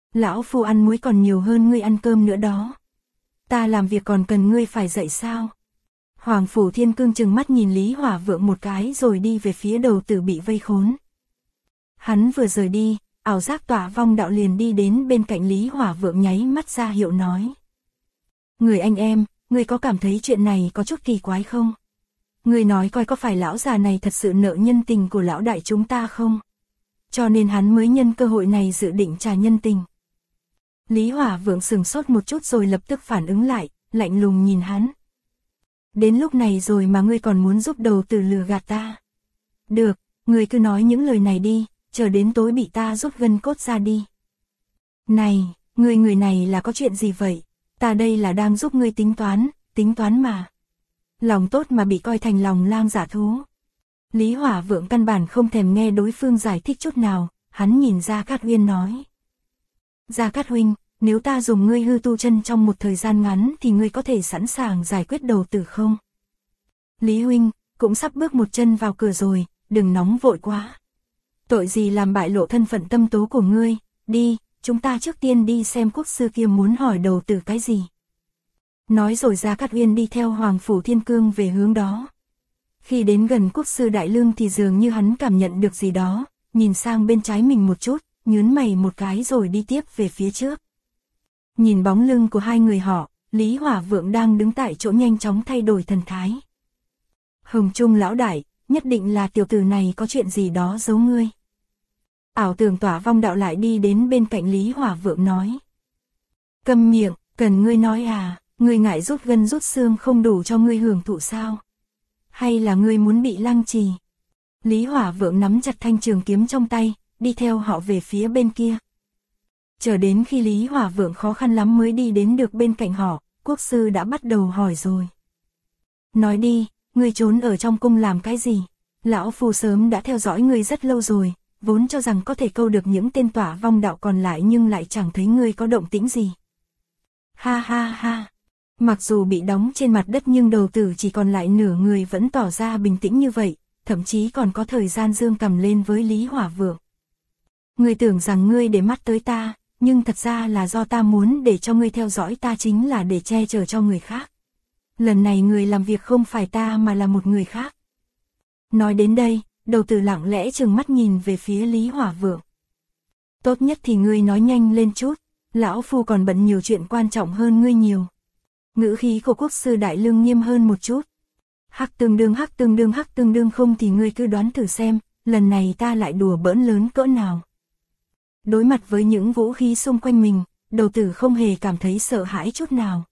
Lão phu ăn muối còn nhiều hơn ngươi ăn cơm nữa đó. Ta làm việc còn cần ngươi phải dạy sao? Hoàng Phủ Thiên Cương trừng mắt nhìn Lý Hỏa Vượng một cái rồi đi về phía đầu tử bị vây khốn. Hắn vừa rời đi, ảo giác Tỏa Vong Đạo liền đi đến bên cạnh Lý Hỏa Vượng nháy mắt ra hiệu nói. Người anh em, ngươi có cảm thấy chuyện này có chút kỳ quái không? Ngươi nói coi có phải lão già này thật sự nợ nhân tình của lão đại chúng ta không? Cho nên hắn mới nhân cơ hội này dự định trả nhân tình. Lý Hỏa Vượng sừng sốt một chút rồi lập tức phản ứng lại, lạnh lùng nhìn hắn. Đến lúc này rồi mà ngươi còn muốn giúp đầu tử lừa gạt ta. Được, ngươi cứ nói những lời này đi, chờ đến tối bị ta rút gân cốt ra đi. Này, người này là có chuyện gì vậy? Ta đây là đang giúp ngươi tính toán mà. Lòng tốt mà bị coi thành lòng lang dạ thú. Lý Hỏa Vượng căn bản không thèm nghe đối phương giải thích chút nào, hắn nhìn Gia Cát Uyên nói. Gia Cát huynh, nếu ta dùng ngươi hư tu chân trong một thời gian ngắn thì ngươi có thể sẵn sàng giải quyết đầu tử không? Lý huynh, cũng sắp bước một chân vào cửa rồi, đừng nóng vội quá. Tội gì làm bại lộ thân phận tâm tố của ngươi, đi, chúng ta trước tiên đi xem quốc sư kia muốn hỏi đầu tử cái gì. Nói rồi Gia Cát Uyên đi theo Hoàng Phủ Thiên Cương về hướng đó. Khi đến gần quốc sư Đại Lương thì dường như hắn cảm nhận được gì đó, nhìn sang bên trái mình một chút, nhướng mày một cái rồi đi tiếp về phía trước. Nhìn bóng lưng của hai người họ, Lý Hỏa Vượng đang đứng tại chỗ nhanh chóng thay đổi thần thái. Hồng Trung lão đại, nhất định là tiểu tử này có chuyện gì đó giấu ngươi. Ảo tưởng Tỏa Vong Đạo lại đi đến bên cạnh Lý Hỏa Vượng nói. Câm miệng, cần ngươi nói à, ngươi ngại rút gân rút xương không đủ cho ngươi hưởng thụ sao? Hay là ngươi muốn bị lăng trì? Lý Hỏa Vượng nắm chặt thanh trường kiếm trong tay, đi theo họ về phía bên kia. Chờ đến khi Lý Hỏa Vượng khó khăn lắm mới đi đến được bên cạnh họ, quốc sư đã bắt đầu hỏi rồi. Nói đi, ngươi trốn ở trong cung làm cái gì? Lão phu sớm đã theo dõi ngươi rất lâu rồi, vốn cho rằng có thể câu được những tên Tỏa Vong Đạo còn lại nhưng lại chẳng thấy ngươi có động tĩnh gì. Ha ha ha. Mặc dù bị đóng trên mặt đất nhưng đầu tử chỉ còn lại nửa người vẫn tỏ ra bình tĩnh như vậy, thậm chí còn có thời gian dương cầm lên với Lý Hỏa Vượng. Ngươi tưởng rằng ngươi để mắt tới ta, nhưng thật ra là do ta muốn để cho ngươi theo dõi ta chính là để che chở cho người khác. Lần này người làm việc không phải ta mà là một người khác. Nói đến đây, đầu tử lặng lẽ trừng mắt nhìn về phía Lý Hỏa Vượng. Tốt nhất thì ngươi nói nhanh lên chút, lão phu còn bận nhiều chuyện quan trọng hơn ngươi nhiều. Ngữ khí của quốc sư Đại Lương nghiêm hơn một chút. Hắc tương đương không thì ngươi cứ đoán thử xem, lần này ta lại đùa bỡn lớn cỡ nào. Đối mặt với những vũ khí xung quanh mình, đầu tử không hề cảm thấy sợ hãi chút nào.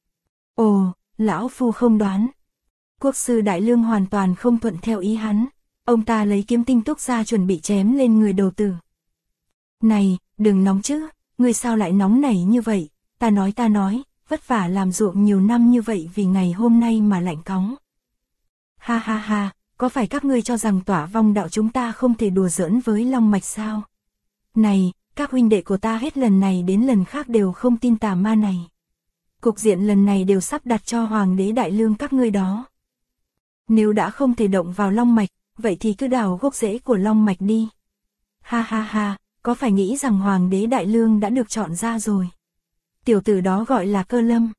Ồ, lão phu không đoán. Quốc sư Đại Lương hoàn toàn không thuận theo ý hắn, ông ta lấy kiếm tinh túc ra chuẩn bị chém lên người đầu tử. Này, đừng nóng chứ, ngươi sao lại nóng nảy như vậy, ta nói, vất vả làm ruộng nhiều năm như vậy vì ngày hôm nay mà lạnh cóng. Ha ha ha, có phải các ngươi cho rằng Tỏa Vong Đạo chúng ta không thể đùa giỡn với Long Mạch sao? Này, các huynh đệ của ta hết lần này đến lần khác đều không tin tà ma này. Cục diện lần này đều sắp đặt cho Hoàng đế Đại Lương các ngươi đó. Nếu đã không thể động vào Long Mạch, vậy thì cứ đào gốc rễ của Long Mạch đi. Ha ha ha, có phải nghĩ rằng Hoàng đế Đại Lương đã được chọn ra rồi? Tiểu tử đó gọi là Cơ Lâm.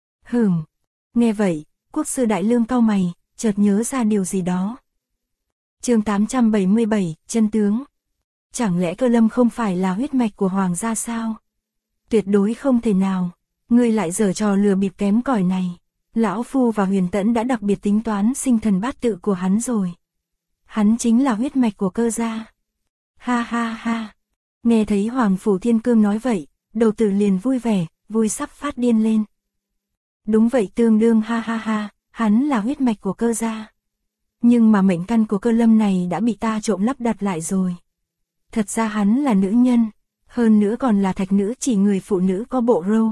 Nghe vậy, quốc sư Đại Lương cau mày, chợt nhớ ra điều gì đó. Chương 877, chân tướng. Chẳng lẽ Cơ Lâm không phải là huyết mạch của hoàng gia sao? Tuyệt đối không thể nào, ngươi lại giở trò lừa bịp kém cỏi này. Lão phu và Huyền Tẫn đã đặc biệt tính toán sinh thần bát tự của hắn rồi. Hắn chính là huyết mạch của Cơ gia. Ha ha ha. Nghe thấy Hoàng Phủ Thiên Cương nói vậy, đầu tử liền vui vẻ, vui sắp phát điên lên. Đúng vậy tương đương ha ha ha, hắn là huyết mạch của Cơ gia. Nhưng mà mệnh căn của Cơ Lâm này đã bị ta trộm lắp đặt lại rồi. Thật ra hắn là nữ nhân, hơn nữa còn là thạch nữ chỉ người phụ nữ có bộ râu.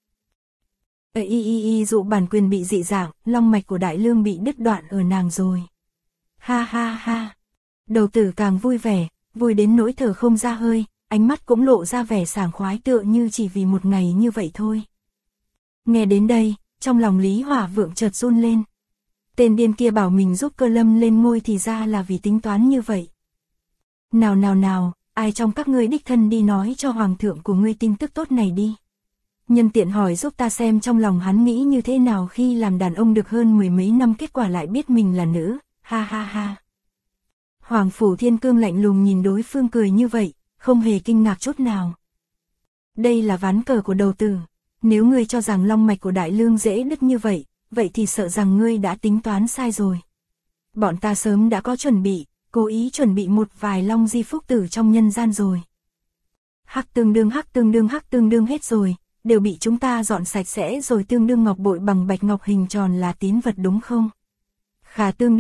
Dụ bản quyền bị dị dạng, long mạch của Đại Lương bị đứt đoạn ở nàng rồi. Ha ha ha. Đầu tử càng vui vẻ, vui đến nỗi thở không ra hơi, ánh mắt cũng lộ ra vẻ sảng khoái tựa như chỉ vì một ngày như vậy thôi. Nghe đến đây, trong lòng Lý Hỏa Vượng chợt run lên. Tên điên kia bảo mình giúp Cơ Lâm lên ngôi thì ra là vì tính toán như vậy. Nào, ai trong các ngươi đích thân đi nói cho hoàng thượng của ngươi tin tức tốt này đi. Nhân tiện hỏi giúp ta xem trong lòng hắn nghĩ như thế nào khi làm đàn ông được hơn mười mấy năm kết quả lại biết mình là nữ, ha ha ha. Hoàng Phủ Thiên Cương lạnh lùng nhìn đối phương cười như vậy, không hề kinh ngạc chút nào. Đây là ván cờ của đầu tử, nếu ngươi cho rằng long mạch của Đại Lương dễ đứt như vậy, vậy thì sợ rằng ngươi đã tính toán sai rồi. Bọn ta sớm đã có chuẩn bị, cố ý chuẩn bị một vài long di phúc tử trong nhân gian rồi. Hắc tương đương hết rồi, đều bị chúng ta dọn sạch sẽ rồi, tương đương ngọc bội bằng bạch ngọc hình tròn là tín vật đúng không? Khá tương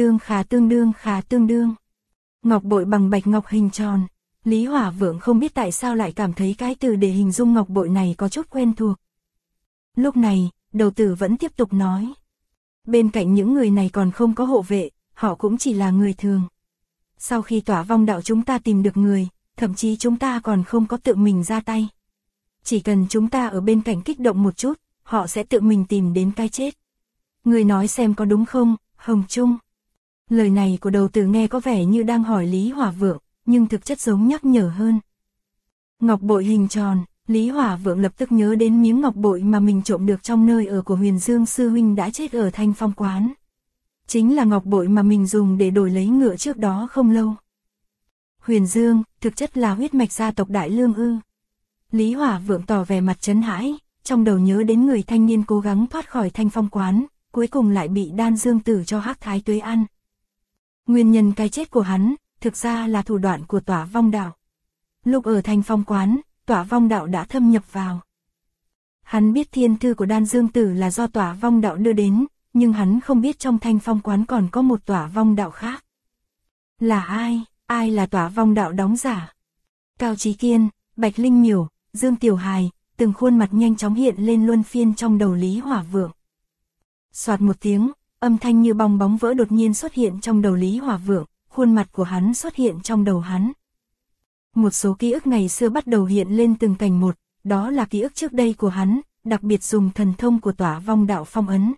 đương. Ngọc bội bằng bạch ngọc hình tròn. Lý Hỏa Vượng không biết tại sao lại cảm thấy cái từ để hình dung ngọc bội này có chút quen thuộc. Lúc này, đầu tử vẫn tiếp tục nói. Bên cạnh những người này còn không có hộ vệ, họ cũng chỉ là người thường. Sau khi Tỏa Vong đạo chúng ta tìm được người, thậm chí chúng ta còn không có tự mình ra tay. Chỉ cần chúng ta ở bên cạnh kích động một chút, họ sẽ tự mình tìm đến cái chết. Người nói xem có đúng không, Hồng Trung? Lời này của đầu tử nghe có vẻ như đang hỏi Lý Hỏa Vượng, nhưng thực chất giống nhắc nhở hơn. Ngọc bội hình tròn, Lý Hỏa Vượng lập tức nhớ đến miếng ngọc bội mà mình trộm được trong nơi ở của Huyền Dương sư huynh đã chết ở Thanh Phong quán. Chính là ngọc bội mà mình dùng để đổi lấy ngựa trước đó không lâu. Huyền Dương, thực chất là huyết mạch gia tộc Đại Lương ư? Lý Hỏa Vượng tỏ vẻ mặt chấn hãi, trong đầu nhớ đến người thanh niên cố gắng thoát khỏi Thanh Phong quán, cuối cùng lại bị Đan Dương Tử cho Hắc Thái Tuế ăn. Nguyên nhân cái chết của hắn, thực ra là thủ đoạn của Tỏa Vong đạo. Lúc ở Thanh Phong quán, Tỏa Vong đạo đã thâm nhập vào. Hắn biết thiên thư của Đan Dương Tử là do Tỏa Vong đạo đưa đến, nhưng hắn không biết trong Thanh Phong quán còn có một Tỏa Vong đạo khác. Là ai? Ai là Tỏa Vong đạo đóng giả? Cao Chí Kiên, Bạch Linh Miểu, Dương Tiểu Hài, từng khuôn mặt nhanh chóng hiện lên luân phiên trong đầu Lý Hỏa Vượng. Soạt một tiếng, âm thanh như bong bóng vỡ đột nhiên xuất hiện trong đầu Lý Hỏa Vượng, khuôn mặt của hắn xuất hiện trong đầu hắn. Một số ký ức ngày xưa bắt đầu hiện lên từng cành một, đó là ký ức trước đây của hắn, đặc biệt dùng thần thông của Tỏa Vong đạo phong ấn.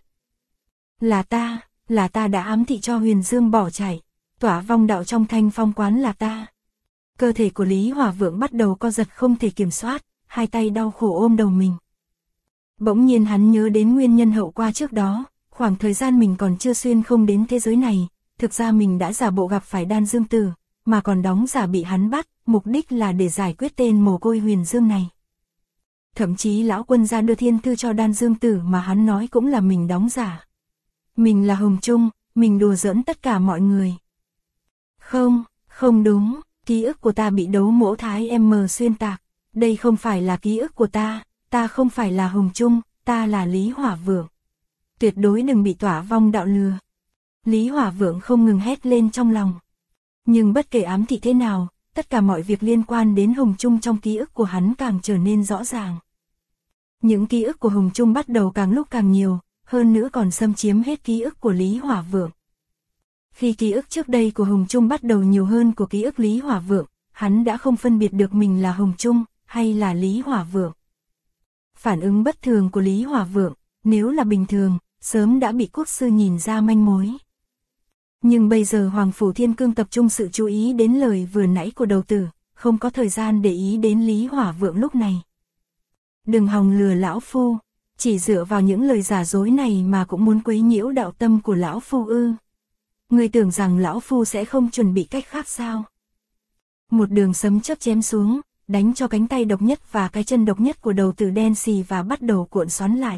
Là ta đã ám thị cho Huyền Dương bỏ chạy, Tỏa Vong đạo trong Thanh Phong quán là ta. Cơ thể của Lý Hỏa Vượng bắt đầu co giật không thể kiểm soát, hai tay đau khổ ôm đầu mình. Bỗng nhiên hắn nhớ đến nguyên nhân hậu qua trước đó, khoảng thời gian mình còn chưa xuyên không đến thế giới này, thực ra mình đã giả bộ gặp phải Đan Dương Tử, mà còn đóng giả bị hắn bắt, mục đích là để giải quyết tên mồ côi Huyền Dương này. Thậm chí lão quân gia đưa thiên thư cho Đan Dương Tử mà hắn nói cũng là mình đóng giả. Mình là Hồng Trung, mình đùa giỡn tất cả mọi người. Không đúng, ký ức của ta bị đấu mỗ Thái M xuyên tạc. Đây không phải là ký ức của ta không phải là Hồng Trung, ta là Lý Hỏa Vượng. Tuyệt đối đừng bị Tỏa Vong đạo lừa. Lý Hỏa Vượng không ngừng hét lên trong lòng. Nhưng bất kể ám thị thế nào, tất cả mọi việc liên quan đến Hồng Trung trong ký ức của hắn càng trở nên rõ ràng. Những ký ức của Hồng Trung bắt đầu càng lúc càng nhiều, hơn nữa còn xâm chiếm hết ký ức của Lý Hỏa Vượng. Khi ký ức trước đây của Hồng Trung bắt đầu nhiều hơn của ký ức Lý Hỏa Vượng, hắn đã không phân biệt được mình là Hồng Trung hay là Lý Hỏa Vượng. Phản ứng bất thường của Lý Hỏa Vượng, nếu là bình thường, sớm đã bị quốc sư nhìn ra manh mối. Nhưng bây giờ Hoàng Phủ Thiên Cương tập trung sự chú ý đến lời vừa nãy của đầu tử, không có thời gian để ý đến Lý Hỏa Vượng lúc này. Đừng hòng lừa lão phu, chỉ dựa vào những lời giả dối này mà cũng muốn quấy nhiễu đạo tâm của lão phu ư? Ngươi tưởng rằng lão phu sẽ không chuẩn bị cách khác sao? Một đường sấm chớp chém xuống, đánh cho cánh tay độc nhất và cái chân độc nhất của đầu tử đen xì và bắt đầu cuộn xoắn lại.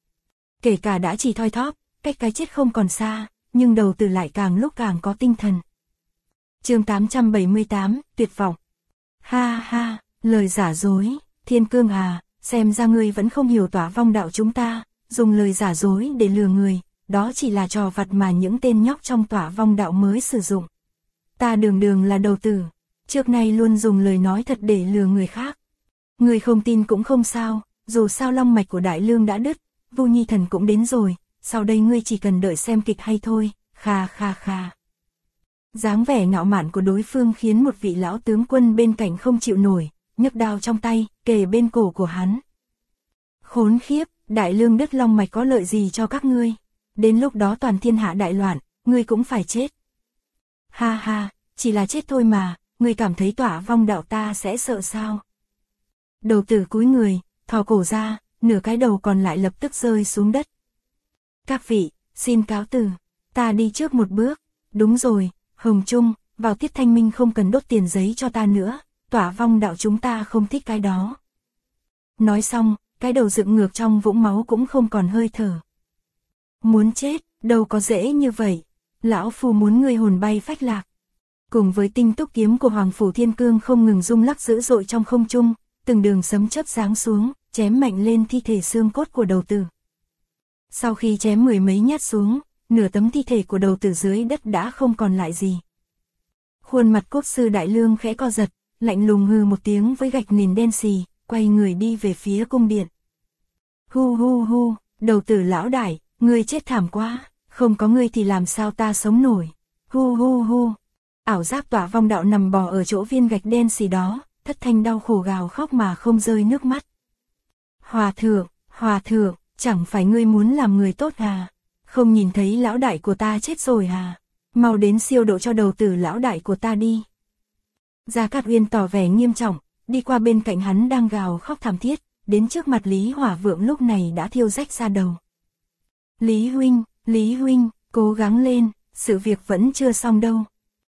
Kể cả đã chỉ thoi thóp, cách cái chết không còn xa, nhưng đầu tử lại càng lúc càng có tinh thần. Chương 878, tuyệt vọng. Ha ha, lời giả dối, Thiên Cương à, xem ra ngươi vẫn không hiểu Tỏa Vong đạo chúng ta, dùng lời giả dối để lừa người, đó chỉ là trò vặt mà những tên nhóc trong Tỏa Vong đạo mới sử dụng. Ta đường là đầu tử, trước nay luôn dùng lời nói thật để lừa người khác. Người không tin cũng không sao, dù sao long mạch của Đại Lương đã đứt, Vu Nhi Thần cũng đến rồi, sau đây ngươi chỉ cần đợi xem kịch hay thôi, kha kha kha. Dáng vẻ ngạo mạn của đối phương khiến một vị lão tướng quân bên cạnh không chịu nổi, nhấc đao trong tay, kề bên cổ của hắn. Khốn khiếp, Đại Lương đứt long mạch có lợi gì cho các ngươi? Đến lúc đó toàn thiên hạ đại loạn, ngươi cũng phải chết. Ha ha, chỉ là chết thôi mà, ngươi cảm thấy Tỏa Vong đạo ta sẽ sợ sao? Đầu tử cúi người, thò cổ ra, nửa cái đầu còn lại lập tức rơi xuống đất. Các vị, xin cáo từ, ta đi trước một bước. Đúng rồi, Hồng Trung, vào tiết thanh minh không cần đốt tiền giấy cho ta nữa, Tỏa Vong đạo chúng ta không thích cái đó. Nói xong, cái đầu dựng ngược trong vũng máu cũng không còn hơi thở. Muốn chết, đâu có dễ như vậy, lão phu muốn ngươi hồn bay phách lạc. Cùng với tinh túc kiếm của Hoàng Phủ Thiên Cương không ngừng rung lắc dữ dội trong không trung, từng đường sấm chớp giáng xuống, chém mạnh lên thi thể xương cốt của đầu tử. Sau khi chém mười mấy nhát xuống, nửa tấm thi thể của đầu tử dưới đất đã không còn lại gì. Khuôn mặt Quốc sư Đại Lương khẽ co giật, lạnh lùng hừ một tiếng với gạch nền đen xì, quay người đi về phía cung điện. Hu hu hu, đầu tử lão đại, ngươi chết thảm quá, không có ngươi thì làm sao ta sống nổi. Hu hu hu, ảo giác Tỏa Vong đạo nằm bò ở chỗ viên gạch đen xì đó, thất thanh đau khổ gào khóc mà không rơi nước mắt. Hòa thượng, chẳng phải ngươi muốn làm người tốt à? Không nhìn thấy lão đại của ta chết rồi à? Mau đến siêu độ cho đầu tử lão đại của ta đi. Gia Cát Uyên tỏ vẻ nghiêm trọng, đi qua bên cạnh hắn đang gào khóc thảm thiết, đến trước mặt Lý Hỏa Vượng lúc này đã thiêu rách ra đầu. Lý huynh, cố gắng lên, sự việc vẫn chưa xong đâu.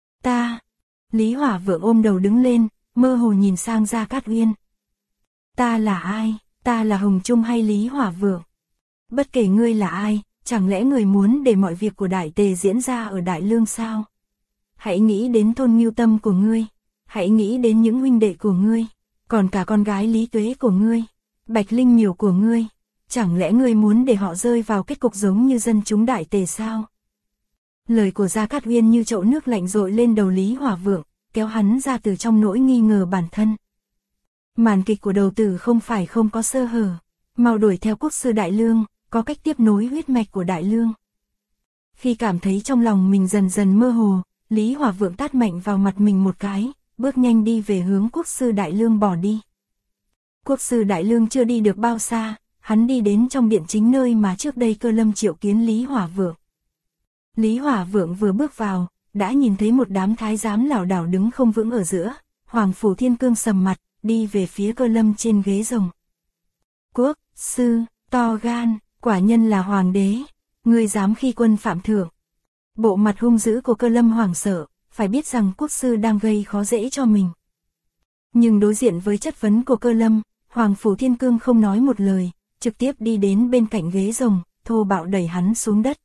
Lý Hỏa Vượng ôm đầu đứng lên, mơ hồ nhìn sang Gia Cát Uyên. Ta là ai? Ta là Hồng Trung hay Lý Hỏa Vượng? Bất kể ngươi là ai, chẳng lẽ người muốn để mọi việc của Đại Tề diễn ra ở Đại Lương sao? Hãy nghĩ đến Thôn Ngưu Tâm của ngươi, hãy nghĩ đến những huynh đệ của ngươi, còn cả con gái Lý Tuế của ngươi, Bạch Linh Miểu của ngươi, chẳng lẽ ngươi muốn để họ rơi vào kết cục giống như dân chúng Đại Tề sao? Lời của Gia Cát Uyên như chậu nước lạnh dội lên đầu Lý Hỏa Vượng, kéo hắn ra từ trong nỗi nghi ngờ bản thân. Màn kịch của đầu tử không phải không có sơ hở, mau đuổi theo Quốc sư Đại Lương, có cách tiếp nối huyết mạch của Đại Lương. Khi cảm thấy trong lòng mình dần dần mơ hồ, Lý Hỏa Vượng tát mạnh vào mặt mình một cái, bước nhanh đi về hướng Quốc sư Đại Lương bỏ đi. Quốc sư Đại Lương chưa đi được bao xa, hắn đi đến trong điện chính nơi mà trước đây Cơ Lâm triệu kiến Lý Hỏa Vượng. Lý Hỏa Vượng vừa bước vào, đã nhìn thấy một đám thái giám lảo đảo đứng không vững ở giữa, Hoàng Phủ Thiên Cương sầm mặt, đi về phía Cơ Lâm trên ghế rồng. Quốc sư, to gan, quả nhân là hoàng đế, ngươi dám khi quân phạm thượng. Bộ mặt hung dữ của Cơ Lâm hoảng sợ, phải biết rằng quốc sư đang gây khó dễ cho mình. Nhưng đối diện với chất vấn của Cơ Lâm, Hoàng Phủ Thiên Cương không nói một lời, trực tiếp đi đến bên cạnh ghế rồng, thô bạo đẩy hắn xuống đất.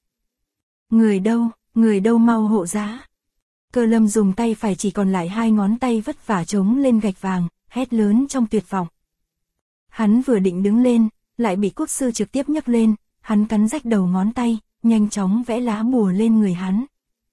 Người đâu mau hộ giá. Cơ Lâm dùng tay phải chỉ còn lại 2 ngón tay vất vả chống lên gạch vàng, hét lớn trong tuyệt vọng. Hắn vừa định đứng lên, lại bị quốc sư trực tiếp nhấc lên, hắn cắn rách đầu ngón tay, nhanh chóng vẽ lá bùa lên người hắn.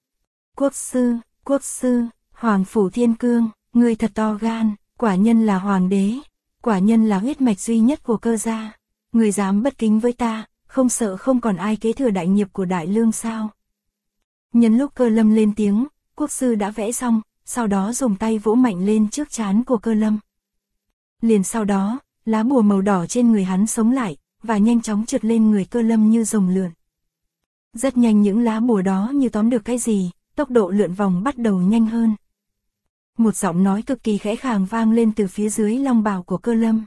Quốc sư, Hoàng Phủ Thiên Cương, ngươi thật to gan, quả nhân là hoàng đế, quả nhân là huyết mạch duy nhất của Cơ gia, ngươi dám bất kính với ta, không sợ không còn ai kế thừa đại nghiệp của Đại Lương sao? Nhân lúc Cơ Lâm lên tiếng, quốc sư đã vẽ xong, sau đó dùng tay vỗ mạnh lên trước trán của Cơ Lâm. Liền sau đó, lá bùa màu đỏ trên người hắn sống lại, và nhanh chóng trượt lên người Cơ Lâm như rồng lượn. Rất nhanh những lá bùa đó như tóm được cái gì, tốc độ lượn vòng bắt đầu nhanh hơn. Một giọng nói cực kỳ khẽ khàng vang lên từ phía dưới long bào của Cơ Lâm.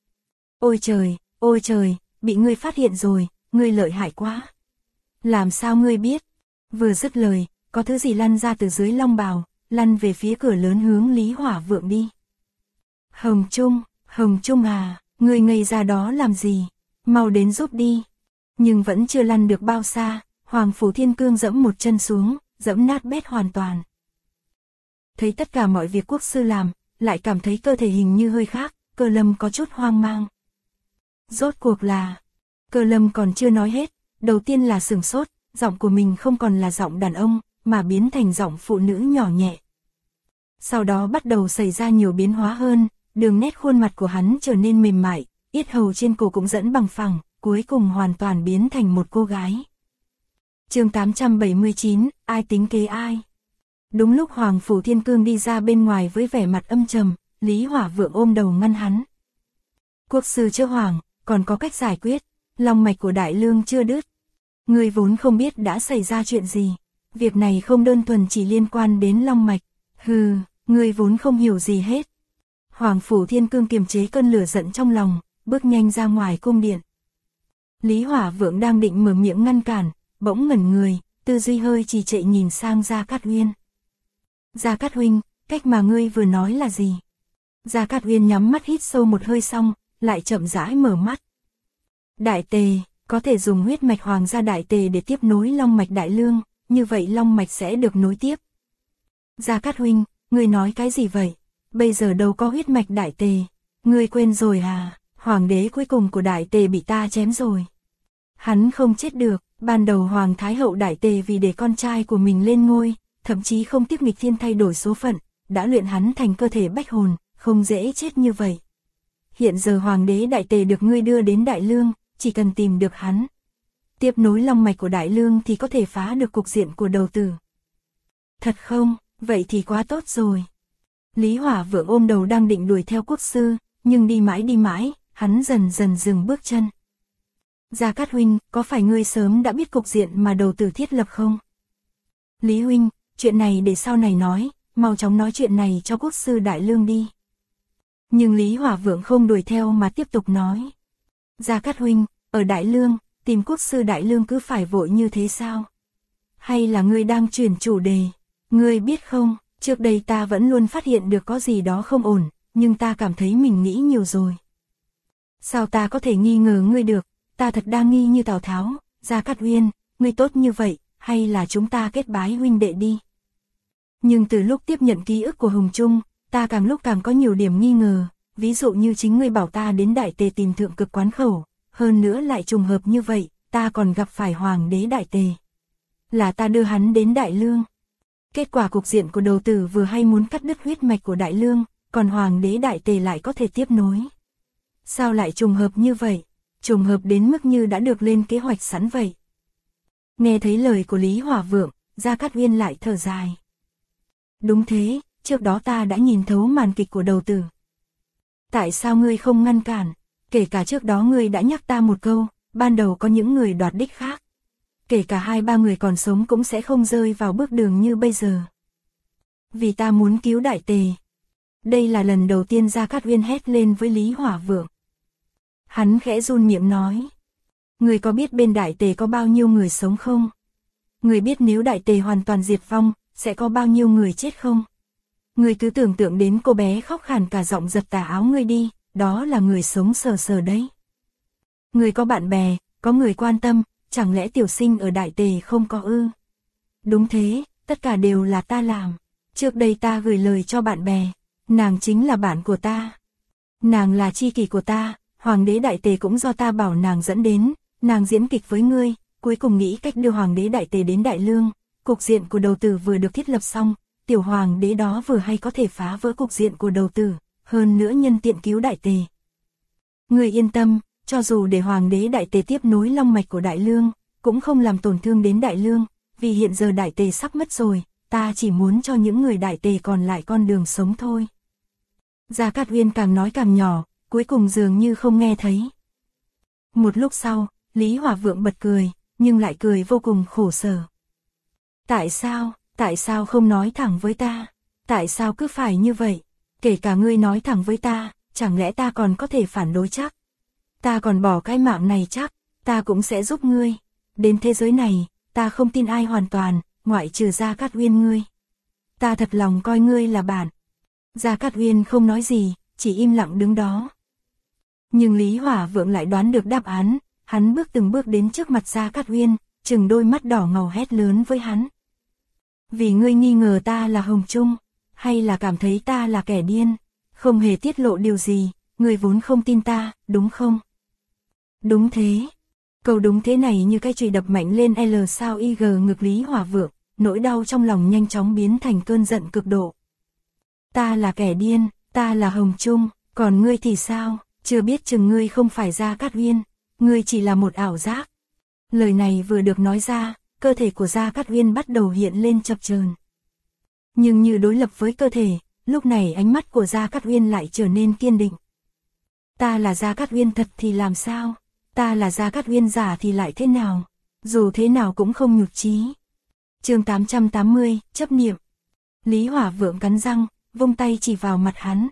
Ôi trời, bị ngươi phát hiện rồi, ngươi lợi hại quá. Làm sao ngươi biết? Vừa dứt lời, có thứ gì lăn ra từ dưới long bào, lăn về phía cửa lớn hướng Lý Hỏa Vượng đi. Hồng Trung à, ngươi ngây ra đó làm gì? Mau đến giúp đi. Nhưng vẫn chưa lăn được bao xa, Hoàng Phủ Thiên Cương dẫm một chân xuống, dẫm nát bét hoàn toàn. Thấy tất cả mọi việc quốc sư làm, lại cảm thấy cơ thể hình như hơi khác, Cơ Lâm có chút hoang mang. Rốt cuộc là... Cơ Lâm còn chưa nói hết, đầu tiên là sửng sốt, giọng của mình không còn là giọng đàn ông, mà biến thành giọng phụ nữ nhỏ nhẹ. Sau đó bắt đầu xảy ra nhiều biến hóa hơn, đường nét khuôn mặt của hắn trở nên mềm mại, yết hầu trên cổ cũng dẫn bằng phẳng, cuối cùng hoàn toàn biến thành một cô gái. Chương 879, ai tính kế ai? Đúng lúc Hoàng Phủ Thiên Cương đi ra bên ngoài với vẻ mặt âm trầm, Lý Hỏa Vượng ôm đầu ngăn hắn. Quốc sư chưa hoàng, còn có cách giải quyết, long mạch của Đại Lương chưa đứt. Người vốn không biết đã xảy ra chuyện gì, việc này không đơn thuần chỉ liên quan đến long mạch. Ngươi vốn không hiểu gì hết. Hoàng Phủ Thiên Cương kiềm chế cơn lửa giận trong lòng, bước nhanh ra ngoài cung điện. Lý Hỏa Vượng đang định mở miệng ngăn cản, bỗng ngẩn người, tư duy hơi trì trệ nhìn sang Gia Cát Uyên. Gia Cát huynh, cách mà ngươi vừa nói là gì? Gia Cát Uyên nhắm mắt hít sâu một hơi xong, lại chậm rãi mở mắt. Đại tề, có thể dùng huyết mạch hoàng gia đại tề để tiếp nối long mạch đại lương, như vậy long mạch sẽ được nối tiếp. Gia Cát huynh, ngươi nói cái gì vậy? Bây giờ đâu có huyết mạch đại tề, ngươi quên rồi à? Hoàng đế cuối cùng của đại tề bị ta chém rồi. Hắn không chết được, ban đầu Hoàng Thái hậu đại tề vì để con trai của mình lên ngôi, thậm chí không tiếc nghịch thiên thay đổi số phận, đã luyện hắn thành cơ thể bách hồn, không dễ chết như vậy. Hiện giờ Hoàng đế đại tề được ngươi đưa đến Đại Lương, chỉ cần tìm được hắn, tiếp nối long mạch của Đại Lương thì có thể phá được cục diện của đầu tử. Thật không? Vậy thì quá tốt rồi. Lý Hỏa Vượng ôm đầu đang định đuổi theo quốc sư, nhưng đi mãi, hắn dần dần dừng bước chân. Gia Cát huynh, có phải ngươi sớm đã biết cục diện mà đầu tử thiết lập không? Lý huynh, chuyện này để sau này nói, mau chóng nói chuyện này cho quốc sư Đại Lương đi. Nhưng Lý Hỏa Vượng không đuổi theo mà tiếp tục nói. Gia Cát huynh, ở Đại Lương, tìm quốc sư Đại Lương cứ phải vội như thế sao? Hay là ngươi đang chuyển chủ đề? Ngươi biết không, trước đây ta vẫn luôn phát hiện được có gì đó không ổn, nhưng ta cảm thấy mình nghĩ nhiều rồi. Sao ta có thể nghi ngờ ngươi được, ta thật đa nghi như Tào Tháo. Gia Cát Uyên, ngươi tốt như vậy, hay là chúng ta kết bái huynh đệ đi? Nhưng từ lúc tiếp nhận ký ức của Hùng Trung, ta càng lúc càng có nhiều điểm nghi ngờ, ví dụ như chính ngươi bảo ta đến Đại Tề tìm thượng cực quán khẩu, hơn nữa lại trùng hợp như vậy, ta còn gặp phải Hoàng đế Đại Tề. Là ta đưa hắn đến Đại Lương. Kết quả cục diện của đầu tử vừa hay muốn cắt đứt huyết mạch của Đại Lương, còn Hoàng đế Đại Tề lại có thể tiếp nối. Sao lại trùng hợp như vậy? Trùng hợp đến mức như đã được lên kế hoạch sẵn vậy. Nghe thấy lời của Lý Hỏa Vượng, Gia Cát Uyên lại thở dài. Đúng thế, trước đó ta đã nhìn thấu màn kịch của đầu tử. Tại sao ngươi không ngăn cản? Kể cả trước đó ngươi đã nhắc ta một câu, ban đầu có những người đoạt đích khác. Kể cả 2-3 người còn sống cũng sẽ không rơi vào bước đường như bây giờ. Vì ta muốn cứu Đại Tề. Đây là lần đầu tiên Gia Cát Uyên hét lên với Lý Hỏa Vượng. Hắn khẽ run miệng nói. Người có biết bên Đại Tề có bao nhiêu người sống không? Người biết nếu Đại Tề hoàn toàn diệt vong, sẽ có bao nhiêu người chết không? Người cứ tưởng tượng đến cô bé khóc khàn cả giọng giật tà áo ngươi đi, đó là người sống sờ sờ đấy. Người có bạn bè, có người quan tâm, chẳng lẽ tiểu sinh ở Đại Tề không có ư? Đúng thế, tất cả đều là ta làm. Trước đây ta gửi lời cho bạn bè, nàng chính là bạn của ta. Nàng là tri kỷ của ta, Hoàng đế Đại Tề cũng do ta bảo nàng dẫn đến, nàng diễn kịch với ngươi, cuối cùng nghĩ cách đưa Hoàng đế Đại Tề đến Đại Lương, cục diện của đầu tử vừa được thiết lập xong, tiểu Hoàng đế đó vừa hay có thể phá vỡ cục diện của đầu tử, hơn nữa nhân tiện cứu Đại Tề. Ngươi yên tâm, cho dù để Hoàng đế Đại Tề tiếp nối long mạch của Đại Lương, cũng không làm tổn thương đến Đại Lương, vì hiện giờ Đại Tề sắp mất rồi, ta chỉ muốn cho những người Đại Tề còn lại con đường sống thôi. Gia Cát Uyên càng nói càng nhỏ, cuối cùng dường như không nghe thấy. Một lúc sau, Lý Hỏa Vượng bật cười, nhưng lại cười vô cùng khổ sở. Tại sao không nói thẳng với ta? Tại sao cứ phải như vậy? Kể cả ngươi nói thẳng với ta, chẳng lẽ ta còn có thể phản đối chắc? Ta còn bỏ cái mạng này chắc, ta cũng sẽ giúp ngươi. Đến thế giới này, ta không tin ai hoàn toàn, ngoại trừ Gia Cát Uyên ngươi. Ta thật lòng coi ngươi là bạn. Gia Cát Uyên không nói gì, chỉ im lặng đứng đó. Nhưng Lý Hỏa Vượng lại đoán được đáp án, hắn từng bước đến trước mặt Gia Cát Uyên, trừng đôi mắt đỏ ngầu hét lớn với hắn. Vì ngươi nghi ngờ ta là Hồng Trung, hay là cảm thấy ta là kẻ điên, không hề tiết lộ điều gì, ngươi vốn không tin ta, đúng không? Đúng thế. Câu đúng thế này như cái chùy đập mạnh lên L sao IG ngực Lý Hỏa Vượng, nỗi đau trong lòng nhanh chóng biến thành cơn giận cực độ. Ta là kẻ điên, ta là Hồng Trung, còn ngươi thì sao? Chưa biết chừng ngươi không phải Gia Cát Uyên, ngươi chỉ là một ảo giác. Lời này vừa được nói ra, cơ thể của Gia Cát Uyên bắt đầu hiện lên chập chờn. Nhưng như đối lập với cơ thể, lúc này ánh mắt của Gia Cát Uyên lại trở nên kiên định. Ta là Gia Cát Uyên thật thì làm sao? Ta là Gia Cát Uyên giả thì lại thế nào? Dù thế nào cũng không nhụt chí. Chương 880, chấp niệm. Lý Hỏa Vượng cắn răng, vung tay chỉ vào mặt hắn.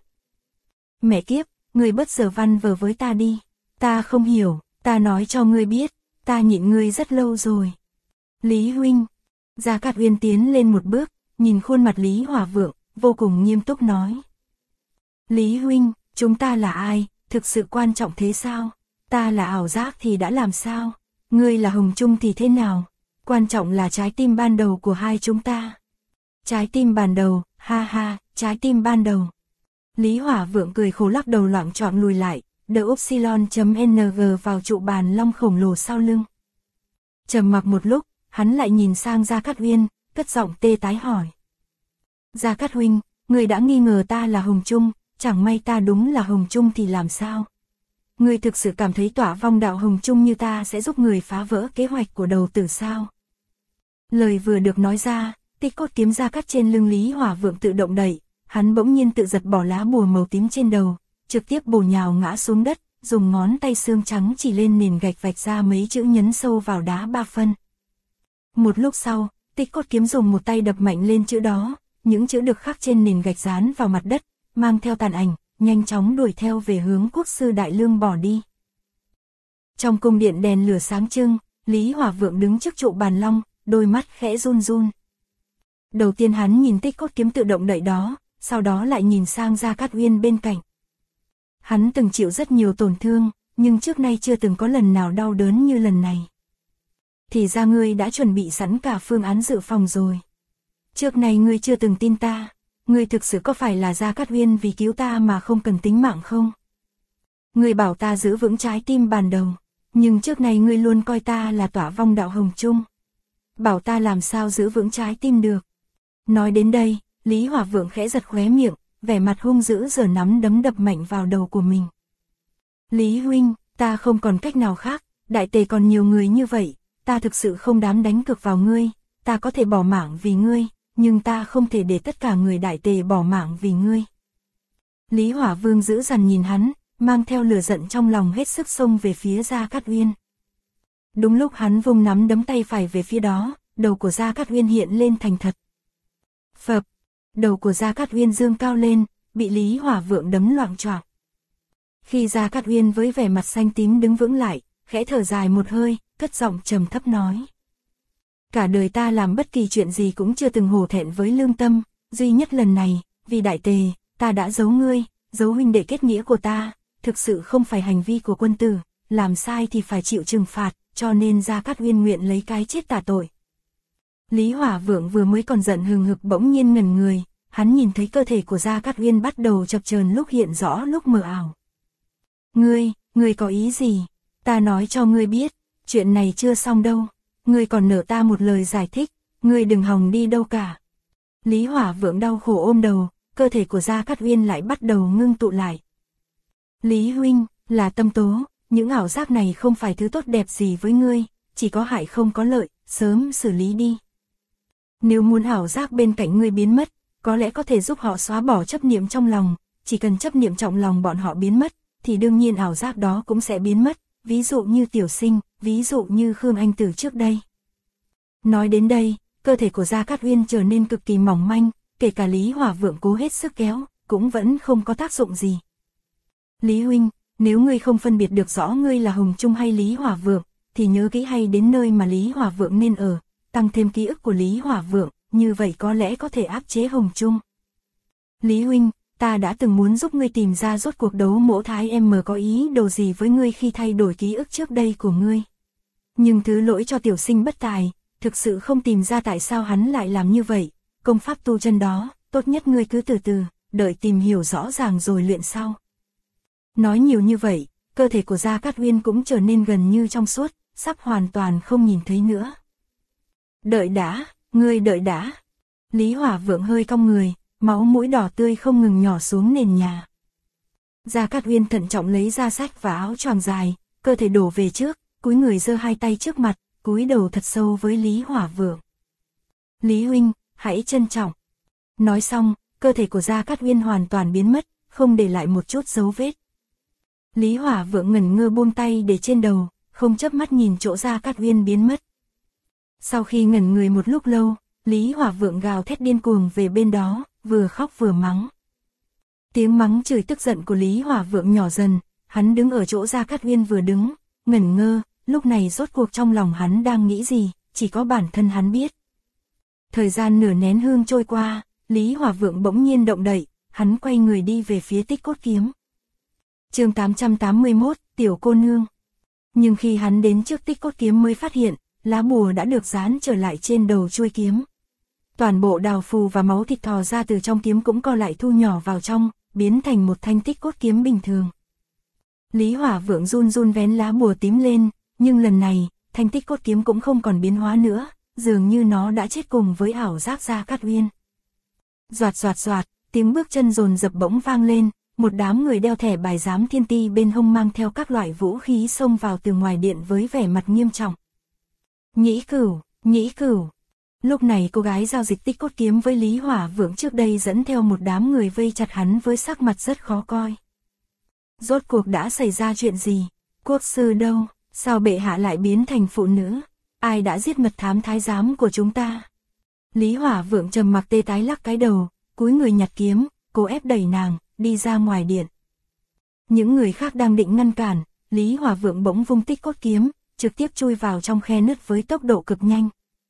Mẹ kiếp, ngươi bớt giở văn vờ với ta đi. Ta không hiểu, ta nói cho ngươi biết, ta nhịn ngươi rất lâu rồi. Lý huynh. Gia Cát Uyên tiến lên một bước, nhìn khuôn mặt Lý Hỏa Vượng, vô cùng nghiêm túc nói. Lý huynh, chúng ta là ai, thực sự quan trọng thế sao? Ta là ảo giác thì đã làm sao? Ngươi là Hồng Trung thì thế nào? Quan trọng là trái tim ban đầu của hai chúng ta. Trái tim ban đầu, ha ha, trái tim ban đầu. Lý Hỏa Vượng cười khổ lắc đầu loạng choạng lùi lại, đỡ Upsilon.ng vào trụ bàn long khổng lồ sau lưng. Trầm mặc một lúc, hắn lại nhìn sang Gia Cát Uyên, cất giọng tê tái hỏi. Gia Cát huynh, người đã nghi ngờ ta là Hồng Trung, chẳng may ta đúng là Hồng Trung thì làm sao? Người thực sự cảm thấy tỏa vong đạo Hồng Trung như ta sẽ giúp người phá vỡ kế hoạch của đầu tử sao? Lời vừa được nói ra, tích cốt kiếm Gia Cát trên lưng Lý Hỏa Vượng tự động đẩy, hắn bỗng nhiên tự giật bỏ lá bùa màu tím trên đầu, trực tiếp bổ nhào ngã xuống đất, dùng ngón tay xương trắng chỉ lên nền gạch vạch ra mấy chữ nhấn sâu vào đá 3 phân. Một lúc sau, tích cốt kiếm dùng một tay đập mạnh lên chữ đó, những chữ được khắc trên nền gạch dán vào mặt đất, mang theo tàn ảnh, nhanh chóng đuổi theo về hướng quốc sư Đại Lương bỏ đi. Trong cung điện đèn lửa sáng trưng, Lý Hỏa Vượng đứng trước trụ bàn long, đôi mắt khẽ run run. Đầu tiên hắn nhìn tích cốt kiếm tự động đẩy đó, sau đó lại nhìn sang Gia Cát Uyên bên cạnh. Hắn từng chịu rất nhiều tổn thương, nhưng trước nay chưa từng có lần nào đau đớn như lần này. Thì ra ngươi đã chuẩn bị sẵn cả phương án dự phòng rồi. Trước này ngươi chưa từng tin ta, ngươi thực sự có phải là Gia Cát Uyên vì cứu ta mà không cần tính mạng không? Ngươi bảo ta giữ vững trái tim ban đầu, nhưng trước này ngươi luôn coi ta là tỏa vong đạo Hồng Trung. Bảo ta làm sao giữ vững trái tim được. Nói đến đây, Lý Hỏa Vượng khẽ giật khóe miệng, vẻ mặt hung dữ giở nắm đấm đập mạnh vào đầu của mình. Lý huynh, ta không còn cách nào khác, đại tề còn nhiều người như vậy, ta thực sự không dám đánh cược vào ngươi, ta có thể bỏ mạng vì ngươi, nhưng ta không thể để tất cả người đại tề bỏ mạng vì ngươi. Lý Hỏa Vương dữ dằn nhìn hắn, mang theo lửa giận trong lòng hết sức xông về phía Gia Cát Uyên. Đúng lúc hắn vung nắm đấm tay phải về phía đó, đầu của Gia Cát Uyên hiện lên thành thật. Phập, đầu của Gia Cát Uyên dương cao lên, bị Lý Hỏa Vượng đấm loạng choạng. Khi Gia Cát Uyên với vẻ mặt xanh tím đứng vững lại, khẽ thở dài một hơi, cất giọng trầm thấp nói. Cả đời ta làm bất kỳ chuyện gì cũng chưa từng hổ thẹn với lương tâm, duy nhất lần này, vì đại tề, ta đã giấu ngươi, giấu huynh đệ kết nghĩa của ta, thực sự không phải hành vi của quân tử, làm sai thì phải chịu trừng phạt, cho nên Gia Cát Uyên nguyện lấy cái chết tả tội. Lý Hỏa Vượng vừa mới còn giận hừng hực bỗng nhiên ngẩn người, hắn nhìn thấy cơ thể của Gia Cát Uyên bắt đầu chập chờn lúc hiện rõ lúc mờ ảo. Ngươi có ý gì? Ta nói cho ngươi biết, chuyện này chưa xong đâu, ngươi còn nợ ta một lời giải thích, ngươi đừng hòng đi đâu cả. Lý Hỏa Vượng đau khổ ôm đầu, cơ thể của Gia Cát Uyên lại bắt đầu ngưng tụ lại. Lý huynh, là tâm tố, những ảo giác này không phải thứ tốt đẹp gì với ngươi, chỉ có hại không có lợi, sớm xử lý đi. Nếu muốn ảo giác bên cạnh ngươi biến mất, có lẽ có thể giúp họ xóa bỏ chấp niệm trong lòng, chỉ cần chấp niệm trong lòng bọn họ biến mất, thì đương nhiên ảo giác đó cũng sẽ biến mất, ví dụ như Tiểu Sinh, ví dụ như Khương Anh Tử trước đây. Nói đến đây, cơ thể của Gia Cát Uyên trở nên cực kỳ mỏng manh, kể cả Lý Hỏa Vượng cố hết sức kéo, cũng vẫn không có tác dụng gì. Lý huynh, nếu ngươi không phân biệt được rõ ngươi là Hồng Trung hay Lý Hỏa Vượng, thì nhớ kỹ hay đến nơi mà Lý Hỏa Vượng nên ở, tăng thêm ký ức của Lý Hỏa Vượng, như vậy có lẽ có thể áp chế Hồng Trung. Lý huynh, ta đã từng muốn giúp ngươi tìm ra rốt cuộc Đấu Mỗ Thái em có ý đồ gì với ngươi khi thay đổi ký ức trước đây của ngươi. Nhưng thứ lỗi cho Tiểu Sinh bất tài, thực sự không tìm ra tại sao hắn lại làm như vậy, công pháp tu chân đó, tốt nhất ngươi cứ từ từ, đợi tìm hiểu rõ ràng rồi luyện sau. Nói nhiều như vậy, cơ thể của Gia Cát Uyên cũng trở nên gần như trong suốt, sắp hoàn toàn không nhìn thấy nữa. Đợi đã, ngươi đợi đã. Lý Hỏa Vượng hơi cong người, máu mũi đỏ tươi không ngừng nhỏ xuống nền nhà. Gia Cát Uyên thận trọng lấy ra sách và áo choàng dài, cơ thể đổ về trước, cúi người giơ hai tay trước mặt, cúi đầu thật sâu với Lý Hỏa Vượng. Lý huynh, hãy trân trọng. Nói xong, cơ thể của Gia Cát Uyên hoàn toàn biến mất, không để lại một chút dấu vết. Lý Hỏa Vượng ngẩn ngơ buông tay để trên đầu, không chớp mắt nhìn chỗ Gia Cát Uyên biến mất. Sau khi ngẩn người một lúc lâu, Lý Hỏa Vượng gào thét điên cuồng về bên đó, vừa khóc vừa mắng. Tiếng mắng chửi tức giận của Lý Hỏa Vượng nhỏ dần, hắn đứng ở chỗ Gia Cát Uyên vừa đứng, ngẩn ngơ, lúc này rốt cuộc trong lòng hắn đang nghĩ gì, chỉ có bản thân hắn biết. Thời gian nửa nén hương trôi qua, Lý Hỏa Vượng bỗng nhiên động đậy, hắn quay người đi về phía Tích Cốt Kiếm. Chương 881, Tiểu cô nương. Nhưng khi hắn đến trước Tích Cốt Kiếm mới phát hiện, lá bùa đã được dán trở lại trên đầu chuôi kiếm. Toàn bộ đào phù và máu thịt thò ra từ trong kiếm cũng co lại thu nhỏ vào trong, biến thành một thanh tích cốt kiếm bình thường. Lý Hỏa Vượng run run vén lá bùa tím lên, nhưng lần này, thanh tích cốt kiếm cũng không còn biến hóa nữa, dường như nó đã chết cùng với ảo giác Gia Cát Uyên. Doạt doạt doạt, tiếng bước chân dồn dập bỗng vang lên, một đám người đeo thẻ bài giám thiên ti bên hông mang theo các loại vũ khí xông vào từ ngoài điện với vẻ mặt nghiêm trọng. Nhĩ Cửu, Nhĩ Cửu. Lúc này cô gái giao dịch tích cốt kiếm với Lý Hỏa Vượng trước đây dẫn theo một đám người vây chặt hắn với sắc mặt rất khó coi. Rốt cuộc đã xảy ra chuyện gì? Quốc sư đâu? Sao bệ hạ lại biến thành phụ nữ? Ai đã giết mật thám thái giám của chúng ta? Lý Hỏa Vượng trầm mặc tê tái lắc cái đầu, cúi người nhặt kiếm, cố ép đẩy nàng, đi ra ngoài điện. Những người khác đang định ngăn cản, Lý Hỏa Vượng bỗng vung tích cốt kiếm, trực tiếp chui vào trong khe nứt với tốc độ cực nhanh.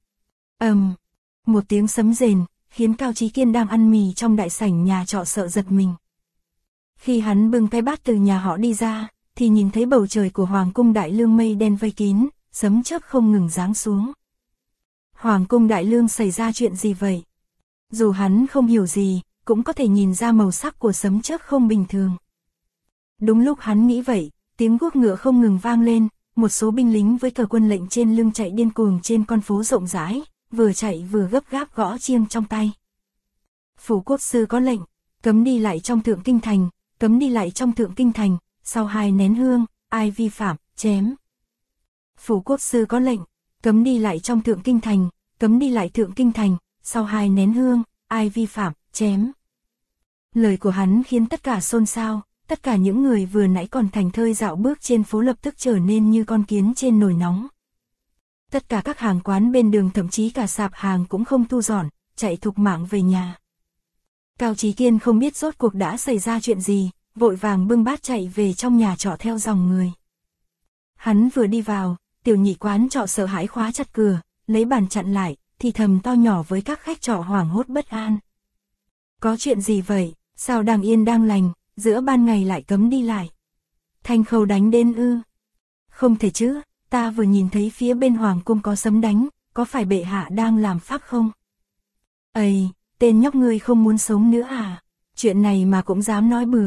Một tiếng sấm rền, khiến Cao Chí Kiên đang ăn mì trong đại sảnh nhà trọ sợ giật mình. Khi hắn bưng cái bát từ nhà họ đi ra, thì nhìn thấy bầu trời của Hoàng cung Đại Lương mây đen vây kín, sấm chớp không ngừng giáng xuống. Hoàng cung Đại Lương xảy ra chuyện gì vậy? Dù hắn không hiểu gì, cũng có thể nhìn ra màu sắc của sấm chớp không bình thường. Đúng lúc hắn nghĩ vậy, tiếng guốc ngựa không ngừng vang lên, một số binh lính với cờ quân lệnh trên lưng chạy điên cuồng trên con phố rộng rãi, vừa chạy vừa gấp gáp gõ chiêng trong tay. Phủ quốc sư có lệnh, cấm đi lại trong Thượng Kinh Thành, cấm đi lại trong Thượng Kinh Thành, sau 2 nén hương, ai vi phạm, chém. Phủ quốc sư có lệnh, cấm đi lại trong Thượng Kinh Thành, cấm đi lại Thượng Kinh Thành, sau 2 nén hương, ai vi phạm, chém. Lời của hắn khiến tất cả xôn xao, tất cả những người vừa nãy còn thành thơi dạo bước trên phố lập tức trở nên như con kiến trên nồi nóng. Tất cả các hàng quán bên đường thậm chí cả sạp hàng cũng không thu dọn, chạy thục mạng về nhà. Cao Chí Kiên không biết rốt cuộc đã xảy ra chuyện gì, vội vàng bưng bát chạy về trong nhà trọ theo dòng người. Hắn vừa đi vào, tiểu nhị quán trọ sợ hãi khóa chặt cửa, lấy bàn chặn lại, thì thầm to nhỏ với các khách trọ hoảng hốt bất an. Có chuyện gì vậy, sao đang yên đang lành, giữa ban ngày lại cấm đi lại? Thanh Khâu đánh đến ư? Không thể chứ, ta vừa nhìn thấy phía bên hoàng cung có sấm đánh, có phải bệ hạ đang làm phép không? Ây, tên nhóc ngươi không muốn sống nữa à? Chuyện này mà cũng dám nói bừa.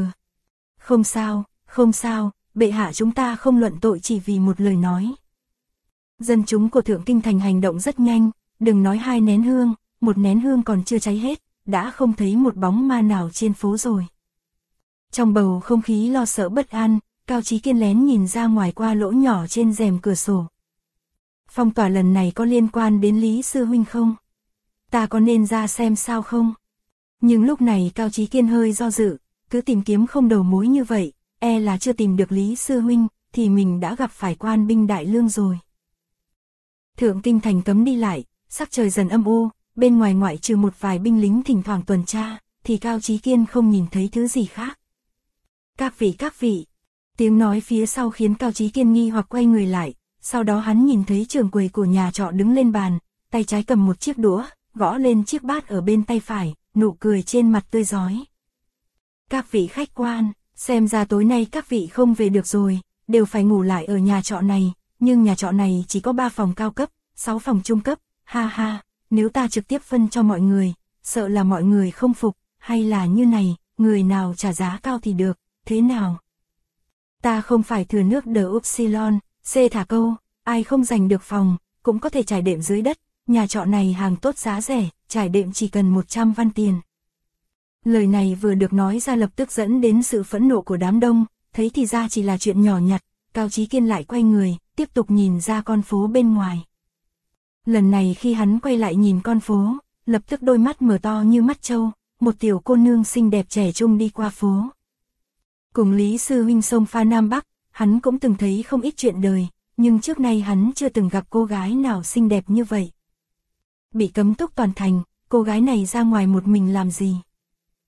Không sao, bệ hạ chúng ta không luận tội chỉ vì một lời nói. Dân chúng của Thượng Kinh Thành hành động rất nhanh, đừng nói 2 nén hương, 1 nén hương còn chưa cháy hết, đã không thấy một bóng ma nào trên phố rồi. Trong bầu không khí lo sợ bất an, Cao Chí Kiên lén nhìn ra ngoài qua lỗ nhỏ trên rèm cửa sổ. Phong tỏa lần này có liên quan đến Lý Sư Huynh không? Ta có nên ra xem sao không? Nhưng lúc này Cao Chí Kiên hơi do dự, cứ tìm kiếm không đầu mối như vậy, e là chưa tìm được Lý Sư Huynh, thì mình đã gặp phải quan binh Đại Lương rồi. Thượng Kinh Thành cấm đi lại, sắc trời dần âm u, bên ngoài ngoại trừ một vài binh lính thỉnh thoảng tuần tra, thì Cao Chí Kiên không nhìn thấy thứ gì khác. Các vị, tiếng nói phía sau khiến Cao Chí Kiên nghi hoặc quay người lại, sau đó hắn nhìn thấy trưởng quầy của nhà trọ đứng lên bàn, tay trái cầm một chiếc đũa, gõ lên chiếc bát ở bên tay phải, nụ cười trên mặt tươi rói. Các vị khách quan, xem ra tối nay các vị không về được rồi, đều phải ngủ lại ở nhà trọ này, nhưng nhà trọ này chỉ có 3 phòng cao cấp, 6 phòng trung cấp, ha ha, nếu ta trực tiếp phân cho mọi người, sợ là mọi người không phục, hay là như này, người nào trả giá cao thì được, thế nào? Ta không phải thừa nước đờ Upsilon, C thả câu, ai không giành được phòng, cũng có thể trải đệm dưới đất, nhà trọ này hàng tốt giá rẻ, trải đệm chỉ cần 100 văn tiền. Lời này vừa được nói ra lập tức dẫn đến sự phẫn nộ của đám đông, thấy thì ra chỉ là chuyện nhỏ nhặt, Cao Chí Kiên lại quay người, tiếp tục nhìn ra con phố bên ngoài. Lần này khi hắn quay lại nhìn con phố, lập tức đôi mắt mở to như mắt trâu, một tiểu cô nương xinh đẹp trẻ trung đi qua phố. Cùng Lý Sư Huynh sông pha Nam Bắc, hắn cũng từng thấy không ít chuyện đời, nhưng trước nay hắn chưa từng gặp cô gái nào xinh đẹp như vậy. Bị cấm túc toàn thành, cô gái này ra ngoài một mình làm gì?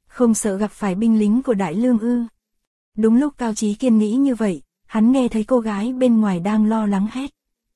Không sợ gặp phải binh lính của Đại Lương ư? Đúng lúc Cao Chí Kiên nghĩ như vậy, hắn nghe thấy cô gái bên ngoài đang lo lắng hét.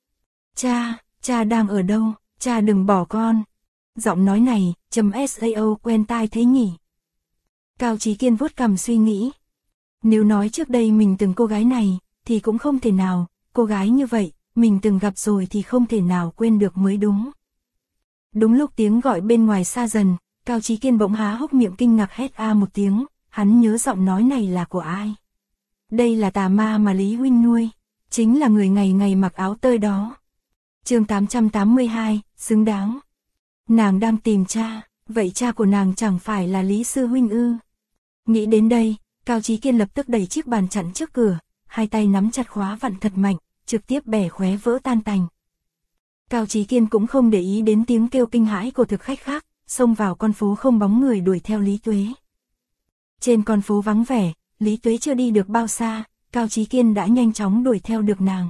Cha đang ở đâu? Cha đừng bỏ con. Giọng nói này, sao quen tai thế nhỉ? Cao Chí Kiên vuốt cằm suy nghĩ. Nếu nói trước đây mình từng cô gái này, thì cũng không thể nào, cô gái như vậy, mình từng gặp rồi thì không thể nào quên được mới đúng. Đúng lúc tiếng gọi bên ngoài xa dần, Cao Chí Kiên bỗng há hốc miệng kinh ngạc hét a một tiếng, hắn nhớ giọng nói này là của ai. Đây là tà ma mà Lý huynh nuôi, chính là người ngày ngày mặc áo tơi đó. Chương 882, xứng đáng. Nàng đang tìm cha, vậy cha của nàng chẳng phải là Lý sư huynh ư? Nghĩ đến đây, Cao Chí Kiên lập tức đẩy chiếc bàn chặn trước cửa, hai tay nắm chặt khóa vặn thật mạnh, trực tiếp bẻ khóe vỡ tan tành. Cao Chí Kiên cũng không để ý đến tiếng kêu kinh hãi của thực khách khác, xông vào con phố không bóng người đuổi theo Lý Tuế. Trên con phố vắng vẻ, Lý Tuế chưa đi được bao xa, Cao Chí Kiên đã nhanh chóng đuổi theo được nàng.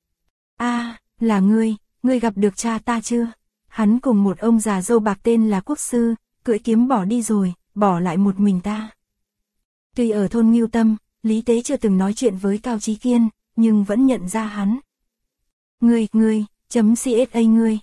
Là ngươi gặp được cha ta chưa? Hắn cùng một ông già râu bạc tên là Quốc Sư, cưỡi kiếm bỏ đi rồi, bỏ lại một mình ta. Tuy ở thôn Ngưu Tâm, Lý Tế chưa từng nói chuyện với Cao Chí Kiên, nhưng vẫn nhận ra hắn. Ngươi, CSA ngươi,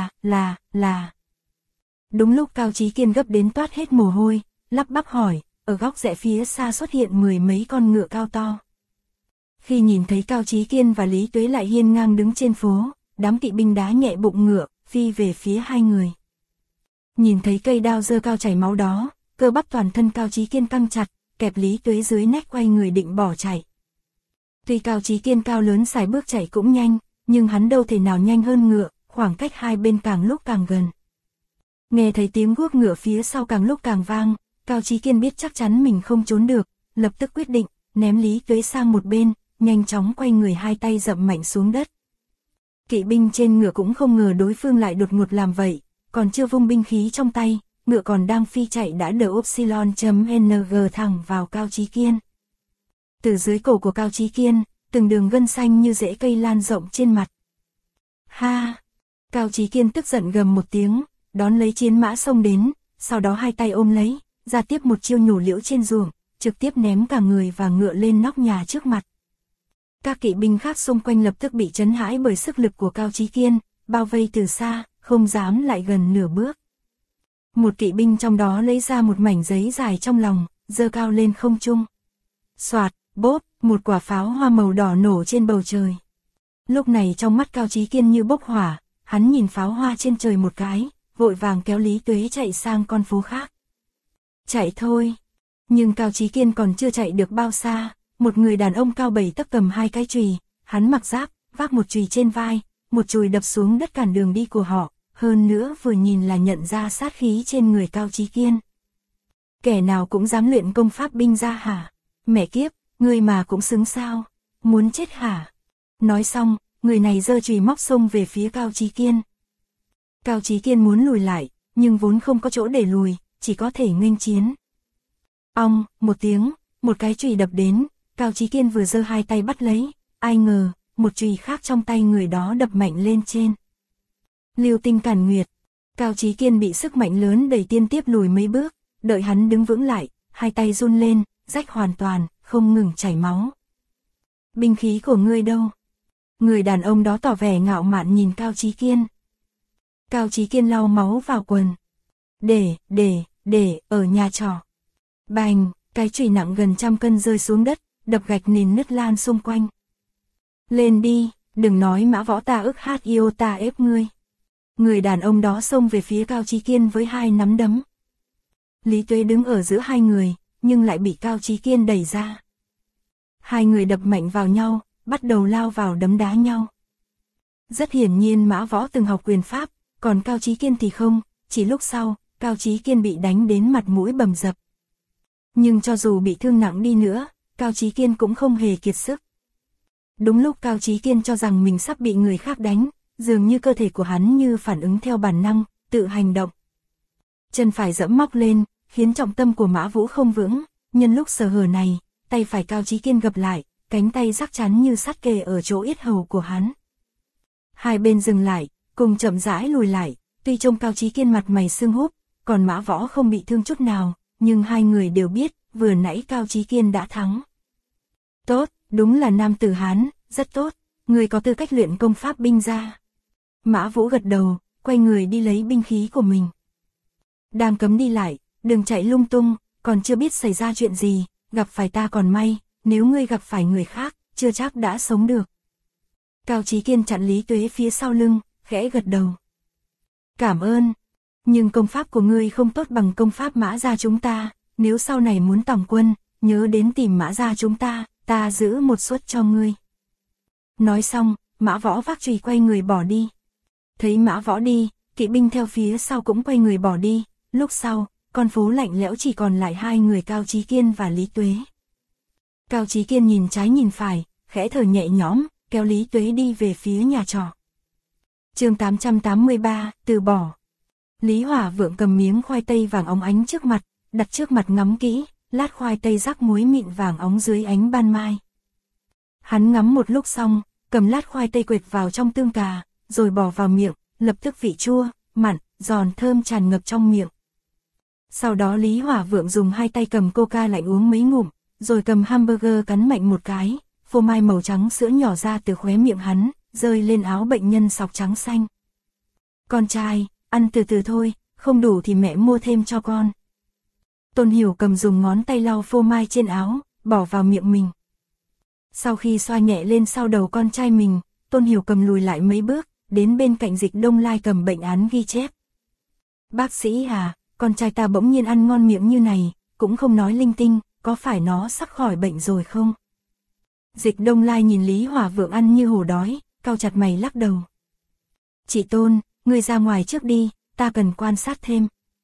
là. Đúng lúc Cao Chí Kiên gấp đến toát hết mồ hôi, lắp bắp hỏi, ở góc rẽ phía xa xuất hiện 10 mấy con ngựa cao to. Khi nhìn thấy Cao Chí Kiên và Lý Tuế lại hiên ngang đứng trên phố, đám kỵ binh đá nhẹ bụng ngựa, phi về phía hai người. Nhìn thấy cây đao giơ cao chảy máu đó, cơ bắp toàn thân Cao Chí Kiên căng chặt, kẹp Lý Tuế dưới nách quay người định bỏ chạy. Tuy Cao Chí Kiên cao lớn sải bước chạy cũng nhanh, nhưng hắn đâu thể nào nhanh hơn ngựa, khoảng cách hai bên càng lúc càng gần. Nghe thấy tiếng guốc ngựa phía sau càng lúc càng vang, Cao Chí Kiên biết chắc chắn mình không trốn được, lập tức quyết định, ném Lý Tuế sang một bên, nhanh chóng quay người hai tay dậm mạnh xuống đất. Kỵ binh trên ngựa cũng không ngờ đối phương lại đột ngột làm vậy, còn chưa vung binh khí trong tay, ngựa còn đang phi chạy đã đỡ Upsilon.ng thẳng vào Cao Chí Kiên. Từ dưới cổ của Cao Chí Kiên, từng đường gân xanh như rễ cây lan rộng trên mặt. Cao Chí Kiên tức giận gầm một tiếng, đón lấy chiến mã xông đến, sau đó hai tay ôm lấy, ra tiếp một chiêu nhổ liễu trên ruộng, trực tiếp ném cả người và ngựa lên nóc nhà trước mặt. Các kỵ binh khác xung quanh lập tức bị chấn hãi bởi sức lực của Cao Chí Kiên, bao vây từ xa, không dám lại gần nửa bước. Một kỵ binh trong đó lấy ra một mảnh giấy dài trong lòng, giơ cao lên không trung. Soạt, bốp, một quả pháo hoa màu đỏ nổ trên bầu trời. Lúc này trong mắt Cao Chí Kiên như bốc hỏa, hắn nhìn pháo hoa trên trời một cái, vội vàng kéo Lý Tuế chạy sang con phố khác. Chạy thôi. Nhưng Cao Chí Kiên còn chưa chạy được bao xa, một người đàn ông cao 7 tấc cầm hai cái chùy, hắn mặc giáp, vác một chùy trên vai, một chùy đập xuống đất cản đường đi của họ, hơn nữa vừa nhìn là nhận ra sát khí trên người Cao Chí Kiên. Kẻ nào cũng dám luyện công pháp binh ra hả? Mẹ kiếp, ngươi mà cũng xứng sao? Muốn chết hả? Nói xong, người này giơ chùy móc xông về phía Cao Chí Kiên. Cao Chí Kiên muốn lùi lại, nhưng vốn không có chỗ để lùi, chỉ có thể nghênh chiến. Ong, một tiếng, một cái chùy đập đến, Cao Chí Kiên vừa giơ hai tay bắt lấy, ai ngờ, một chùy khác trong tay người đó đập mạnh lên trên. Lưu tinh càn nguyệt. Cao Chí Kiên bị sức mạnh lớn đẩy tiên tiếp lùi mấy bước, đợi hắn đứng vững lại, hai tay run lên, rách hoàn toàn, không ngừng chảy máu. Binh khí của ngươi đâu? Người đàn ông đó tỏ vẻ ngạo mạn nhìn Cao Chí Kiên. Cao Chí Kiên lau máu vào quần. Để, ở nhà trọ. Bành, cái chùy nặng gần 100 cân rơi xuống đất, đập gạch nền nứt lan xung quanh. Lên đi, đừng nói mã võ ta ức hát yêu ta ép ngươi. Người đàn ông đó xông về phía Cao Chí Kiên với hai nắm đấm. Lý Tuế đứng ở giữa hai người, nhưng lại bị Cao Chí Kiên đẩy ra. Hai người đập mạnh vào nhau, bắt đầu lao vào đấm đá nhau. Rất hiển nhiên mã võ từng học quyền pháp, còn Cao Chí Kiên thì không, chỉ lúc sau, Cao Chí Kiên bị đánh đến mặt mũi bầm dập. Nhưng cho dù bị thương nặng đi nữa, Cao Chí Kiên cũng không hề kiệt sức. Đúng lúc Cao Chí Kiên cho rằng mình sắp bị người khác đánh, dường như cơ thể của hắn như phản ứng theo bản năng, tự hành động. Chân phải giẫm móc lên, khiến trọng tâm của Mã Vũ không vững, nhân lúc sơ hở này, tay phải Cao Chí Kiên gập lại, cánh tay rắc chắn như sắt kề ở chỗ yết hầu của hắn. Hai bên dừng lại, cùng chậm rãi lùi lại, tuy trông Cao Chí Kiên mặt mày sưng húp, còn Mã Võ không bị thương chút nào, nhưng hai người đều biết, vừa nãy Cao Chí Kiên đã thắng. Tốt, đúng là nam tử Hán, rất tốt, người có tư cách luyện công pháp binh ra. Mã Vũ gật đầu, quay người đi lấy binh khí của mình. Đang cấm đi lại, đừng chạy lung tung, còn chưa biết xảy ra chuyện gì, gặp phải ta còn may, nếu ngươi gặp phải người khác, chưa chắc đã sống được. Cao Chí Kiên chặn Lý Tuế phía sau lưng, khẽ gật đầu. Cảm ơn, nhưng công pháp của ngươi không tốt bằng công pháp Mã gia chúng ta, nếu sau này muốn tổng quân, nhớ đến tìm Mã gia chúng ta giữ một suất cho ngươi. Nói xong, Mã Võ vác chùy quay người bỏ đi. Thấy Mã Võ đi, kỵ binh theo phía sau cũng quay người bỏ đi, lúc sau, con phố lạnh lẽo chỉ còn lại hai người Cao Chí Kiên và Lý Tuế. Cao Chí Kiên nhìn trái nhìn phải, khẽ thở nhẹ nhõm, kéo Lý Tuế đi về phía nhà trọ. Chương 883, từ bỏ. Lý Hỏa Vượng cầm miếng khoai tây vàng óng ánh trước mặt, đặt trước mặt ngắm kỹ, lát khoai tây rắc muối mịn vàng óng dưới ánh ban mai. Hắn ngắm một lúc xong, cầm lát khoai tây quệt vào trong tương cà, rồi bỏ vào miệng, lập tức vị chua, mặn, giòn thơm tràn ngập trong miệng. Sau đó Lý Hỏa Vượng dùng hai tay cầm coca lạnh uống mấy ngụm, rồi cầm hamburger cắn mạnh một cái, phô mai màu trắng sữa nhỏ ra từ khóe miệng hắn, rơi lên áo bệnh nhân sọc trắng xanh. Con trai, ăn từ từ thôi, không đủ thì mẹ mua thêm cho con. Tôn Hiểu cầm dùng ngón tay lau phô mai trên áo, bỏ vào miệng mình. Sau khi xoa nhẹ lên sau đầu con trai mình, Tôn Hiểu cầm lùi lại mấy bước, đến bên cạnh Dịch Đông Lai cầm bệnh án ghi chép. Bác sĩ à, con trai ta bỗng nhiên ăn ngon miệng như này, cũng không nói linh tinh, có phải nó sắp khỏi bệnh rồi không? Dịch Đông Lai nhìn Lý Hỏa Vượng ăn như hổ đói, cau chặt mày lắc đầu. Chị Tôn, ngươi ra ngoài trước đi, ta cần quan sát thêm.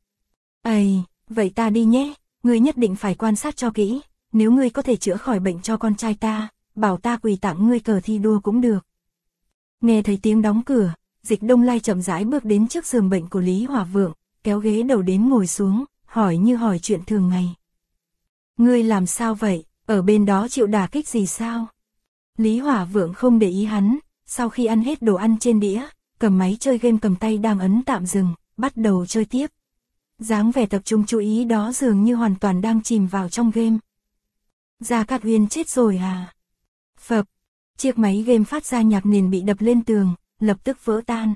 Ây, vậy ta đi nhé, ngươi nhất định phải quan sát cho kỹ, nếu ngươi có thể chữa khỏi bệnh cho con trai ta, bảo ta quỳ tặng ngươi cờ thi đua cũng được. Nghe thấy tiếng đóng cửa, Dịch Đông Lai chậm rãi bước đến trước giường bệnh của Lý Hỏa Vượng, kéo ghế đầu đến ngồi xuống, hỏi như hỏi chuyện thường ngày. Ngươi làm sao vậy, ở bên đó chịu đả kích gì sao? Lý Hỏa Vượng không để ý hắn, sau khi ăn hết đồ ăn trên đĩa, cầm máy chơi game cầm tay đang ấn tạm dừng, bắt đầu chơi tiếp. Dáng vẻ tập trung chú ý đó dường như hoàn toàn đang chìm vào trong game. Gia Cát Uyên chết rồi à? Phập, chiếc máy game phát ra nhạc nền bị đập lên tường, lập tức vỡ tan.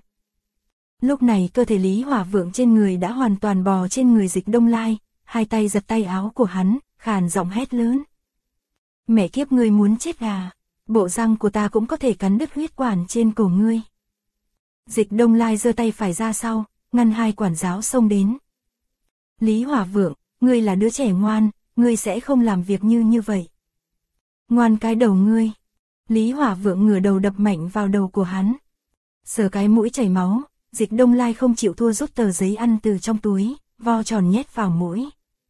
Lúc này cơ thể Lý Hỏa Vượng trên người đã hoàn toàn bò trên người Dịch Đông Lai, hai tay giật tay áo của hắn, khàn giọng hét lớn. Mẹ kiếp, ngươi muốn chết à? Bộ răng của ta cũng có thể cắn đứt huyết quản trên cổ ngươi. Dịch Đông Lai giơ tay phải ra sau, ngăn hai quản giáo xông đến. Lý Hỏa Vượng, ngươi là đứa trẻ ngoan, ngươi sẽ không làm việc như vậy. Ngoan cái đầu ngươi. Lý Hỏa Vượng ngửa đầu đập mạnh vào đầu của hắn. Sờ cái mũi chảy máu, Dịch Đông Lai không chịu thua rút tờ giấy ăn từ trong túi, vo tròn nhét vào mũi.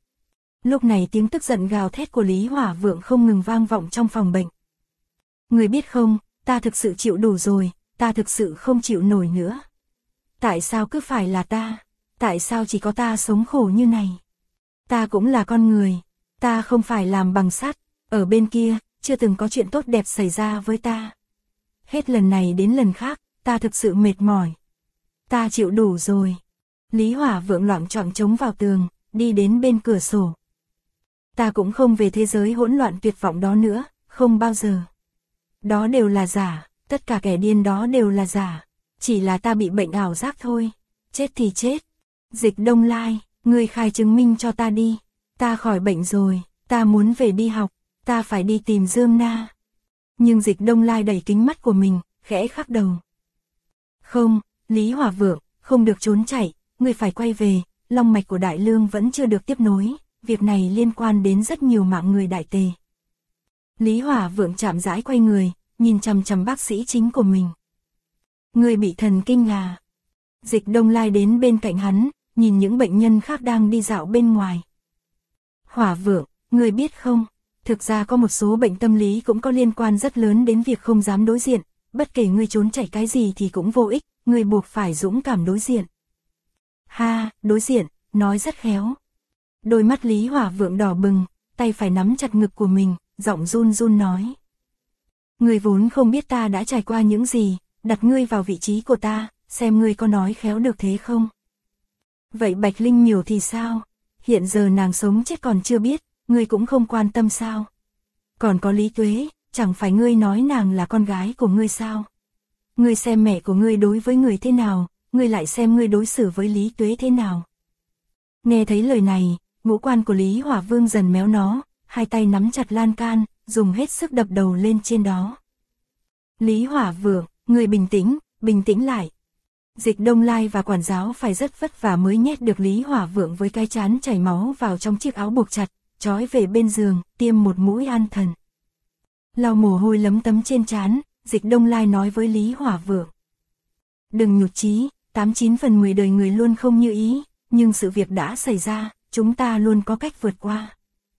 Lúc này tiếng tức giận gào thét của Lý Hỏa Vượng không ngừng vang vọng trong phòng bệnh. Người biết không, ta thực sự chịu đủ rồi, ta thực sự không chịu nổi nữa. Tại sao cứ phải là ta? Tại sao chỉ có ta sống khổ như này? Ta cũng là con người, ta không phải làm bằng sắt, ở bên kia, chưa từng có chuyện tốt đẹp xảy ra với ta. Hết lần này đến lần khác, ta thực sự mệt mỏi. Ta chịu đủ rồi. Lý Hỏa Vượng loạng choạng chống vào tường, đi đến bên cửa sổ. Ta cũng không về thế giới hỗn loạn tuyệt vọng đó nữa, không bao giờ. Đó đều là giả, tất cả kẻ điên đó đều là giả. Chỉ là ta bị bệnh ảo giác thôi. Chết thì chết. Dịch Đông Lai, ngươi khai chứng minh cho ta đi. Ta khỏi bệnh rồi, ta muốn về đi học, ta phải đi tìm Dương Na. Nhưng Dịch Đông Lai đẩy kính mắt của mình, khẽ khắc đầu. Không, Lý Hỏa Vượng, không được trốn chạy, ngươi phải quay về, long mạch của Đại Lương vẫn chưa được tiếp nối, việc này liên quan đến rất nhiều mạng người Đại Tề. Lý Hỏa Vượng chạm rãi quay người, nhìn chằm chằm bác sĩ chính của mình. Ngươi bị thần kinh à? Dịch Đông Lai đến bên cạnh hắn, nhìn những bệnh nhân khác đang đi dạo bên ngoài. Hỏa Vượng, ngươi biết không, thực ra có một số bệnh tâm lý cũng có liên quan rất lớn đến việc không dám đối diện, bất kể ngươi trốn chạy cái gì thì cũng vô ích, ngươi buộc phải dũng cảm đối diện. Ha, đối diện, nói rất khéo. Đôi mắt Lý Hỏa Vượng đỏ bừng, tay phải nắm chặt ngực của mình, giọng run run nói. Ngươi vốn không biết ta đã trải qua những gì, đặt ngươi vào vị trí của ta, xem ngươi có nói khéo được thế không. Vậy Bạch Linh Miểu thì sao? hiện giờ nàng sống chết còn chưa biết, ngươi cũng không quan tâm sao? Còn có Lý Tuế, chẳng phải ngươi nói nàng là con gái của ngươi sao? Ngươi xem mẹ của ngươi đối với người thế nào, ngươi lại xem ngươi đối xử với Lý Tuế thế nào. Nghe thấy lời này, ngũ quan của Lý Hỏa Vương dần méo nó, hai tay nắm chặt lan can, dùng hết sức đập đầu lên trên đó. Lý Hỏa Vương, ngươi bình tĩnh lại. Dịch Đông Lai và quản giáo phải rất vất vả mới nhét được Lý Hỏa Vượng với cái trán chảy máu vào trong chiếc áo buộc chặt, trói về bên giường, tiêm một mũi an thần. Lau mồ hôi lấm tấm trên trán, Dịch Đông Lai nói với Lý Hỏa Vượng. Đừng nhụt chí, 89/10 đời người luôn không như ý, nhưng sự việc đã xảy ra, chúng ta luôn có cách vượt qua.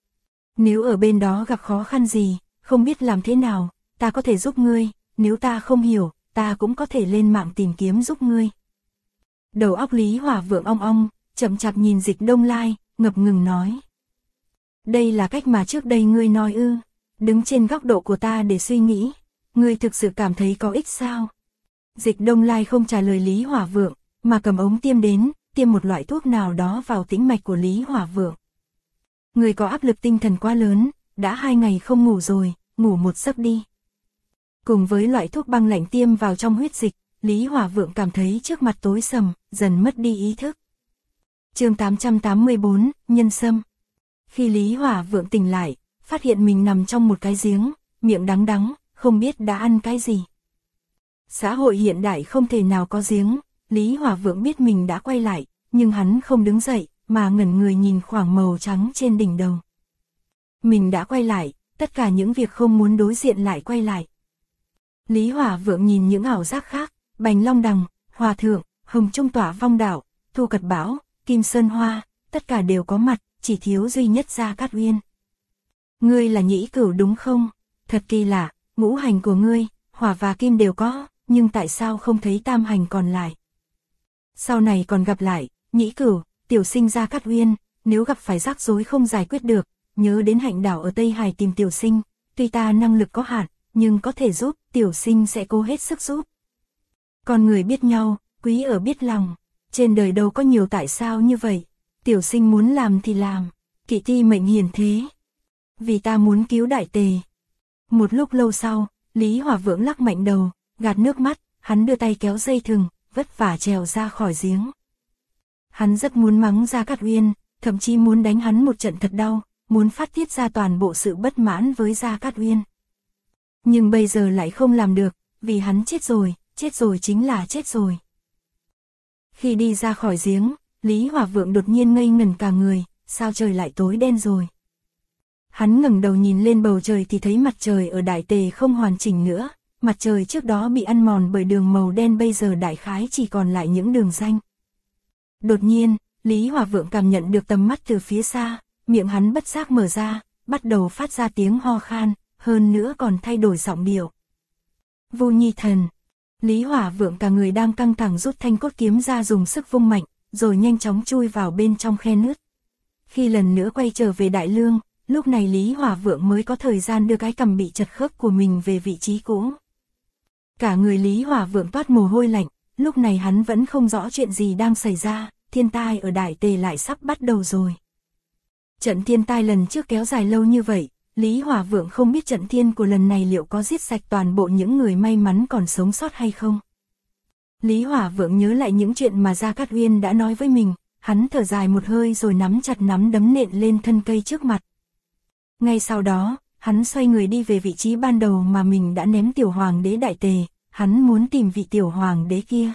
Nếu ở bên đó gặp khó khăn gì, không biết làm thế nào, ta có thể giúp ngươi, nếu ta không hiểu, ta cũng có thể lên mạng tìm kiếm giúp ngươi. Đầu óc Lý Hỏa Vượng ong ong, chậm chạp nhìn Dịch Đông Lai, ngập ngừng nói. Đây là cách mà trước đây ngươi nói ư? Đứng trên góc độ của ta để suy nghĩ, ngươi thực sự cảm thấy có ích sao? Dịch Đông Lai không trả lời Lý Hỏa Vượng, mà cầm ống tiêm đến, tiêm một loại thuốc nào đó vào tĩnh mạch của Lý Hỏa Vượng. Ngươi có áp lực tinh thần quá lớn, đã 2 ngày không ngủ rồi, ngủ một giấc đi. Cùng với loại thuốc băng lạnh tiêm vào trong huyết dịch, Lý Hỏa Vượng cảm thấy trước mặt tối sầm, dần mất đi ý thức. Chương 884, Nhân Sâm. Khi Lý Hỏa Vượng tỉnh lại, phát hiện mình nằm trong một cái giếng, miệng đắng đắng, không biết đã ăn cái gì. Xã hội hiện đại không thể nào có giếng, Lý Hỏa Vượng biết mình đã quay lại, nhưng hắn không đứng dậy, mà ngẩn người nhìn khoảng màu trắng trên đỉnh đầu. Mình đã quay lại, tất cả những việc không muốn đối diện lại quay lại. Lý Hỏa Vượng nhìn những ảo giác khác, Bành Long Đằng, Hòa Thượng, Hồng Trung Tỏa Vong Đạo, Thu Cật Bão, Kim Sơn Hoa, tất cả đều có mặt, chỉ thiếu duy nhất Gia Cát Uyên. Ngươi là Nhĩ Cửu đúng không? Thật kỳ lạ, ngũ hành của ngươi, hỏa và kim đều có, nhưng tại sao không thấy tam hành còn lại? Sau này còn gặp lại, Nhĩ Cửu, tiểu sinh Gia Cát Uyên, nếu gặp phải rắc rối không giải quyết được, nhớ đến Hạnh Đảo ở Tây Hải tìm tiểu sinh, tuy ta năng lực có hạn, nhưng có thể giúp, tiểu sinh sẽ cố hết sức giúp. Con người biết nhau, quý ở biết lòng, trên đời đâu có nhiều tại sao như vậy, tiểu sinh muốn làm thì làm, kỵ ti mệnh hiền thế. Vì ta muốn cứu Đại Tề. Một lúc lâu sau, Lý Hỏa Vượng lắc mạnh đầu, gạt nước mắt, hắn đưa tay kéo dây thừng, vất vả trèo ra khỏi giếng. Hắn rất muốn mắng Gia Cát Uyên, thậm chí muốn đánh hắn một trận thật đau, muốn phát tiết ra toàn bộ sự bất mãn với Gia Cát Uyên. Nhưng bây giờ lại không làm được, vì hắn chết rồi chính là chết rồi. Khi đi ra khỏi giếng, Lý Hỏa Vượng đột nhiên ngây ngẩn cả người, sao trời lại tối đen rồi. Hắn ngẩng đầu nhìn lên bầu trời thì thấy mặt trời ở Đại Tề không hoàn chỉnh nữa, mặt trời trước đó bị ăn mòn bởi đường màu đen bây giờ đại khái chỉ còn lại những đường ranh. Đột nhiên, Lý Hỏa Vượng cảm nhận được tầm mắt từ phía xa, miệng hắn bất giác mở ra, bắt đầu phát ra tiếng ho khan, hơn nữa còn thay đổi giọng điệu. Vu Nhi Thần. Lý Hỏa Vượng cả người đang căng thẳng rút thanh cốt kiếm ra dùng sức vung mạnh, rồi nhanh chóng chui vào bên trong khe nứt. Khi lần nữa quay trở về Đại Lương, lúc này Lý Hỏa Vượng mới có thời gian đưa cái cằm bị chật khớp của mình về vị trí cũ. Cả người Lý Hỏa Vượng toát mồ hôi lạnh, lúc này hắn vẫn không rõ chuyện gì đang xảy ra, thiên tai ở Đại Tề lại sắp bắt đầu rồi. Trận thiên tai lần trước kéo dài lâu như vậy, Lý Hỏa Vượng không biết trận thiên của lần này liệu có giết sạch toàn bộ những người may mắn còn sống sót hay không. Lý Hỏa Vượng nhớ lại những chuyện mà Gia Cát Uyên đã nói với mình, hắn thở dài một hơi rồi nắm chặt nắm đấm nện lên thân cây trước mặt. Ngay sau đó, hắn xoay người đi về vị trí ban đầu mà mình đã ném tiểu hoàng đế Đại Tề, hắn muốn tìm vị tiểu hoàng đế kia.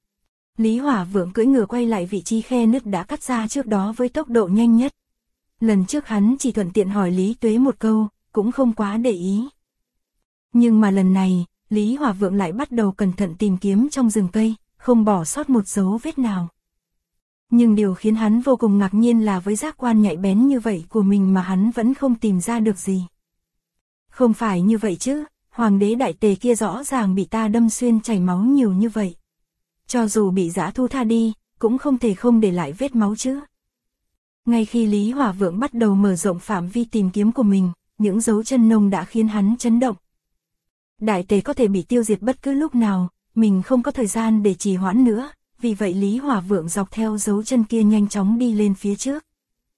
Lý Hỏa Vượng cưỡi ngựa quay lại vị trí khe nứt đã cắt ra trước đó với tốc độ nhanh nhất. Lần trước hắn chỉ thuận tiện hỏi Lý Tuế một câu, cũng không quá để ý. Nhưng mà lần này, Lý Hỏa Vượng lại bắt đầu cẩn thận tìm kiếm trong rừng cây, không bỏ sót một dấu vết nào. Nhưng điều khiến hắn vô cùng ngạc nhiên là với giác quan nhạy bén như vậy của mình mà hắn vẫn không tìm ra được gì. Không phải như vậy chứ, hoàng đế Đại Tề kia rõ ràng bị ta đâm xuyên chảy máu nhiều như vậy. Cho dù bị dã thu tha đi, cũng không thể không để lại vết máu chứ. Ngay khi Lý Hỏa Vượng bắt đầu mở rộng phạm vi tìm kiếm của mình, những dấu chân nông đã khiến hắn chấn động. Đại Tề có thể bị tiêu diệt bất cứ lúc nào, mình không có thời gian để trì hoãn nữa, vì vậy Lý Hỏa Vượng dọc theo dấu chân kia nhanh chóng đi lên phía trước.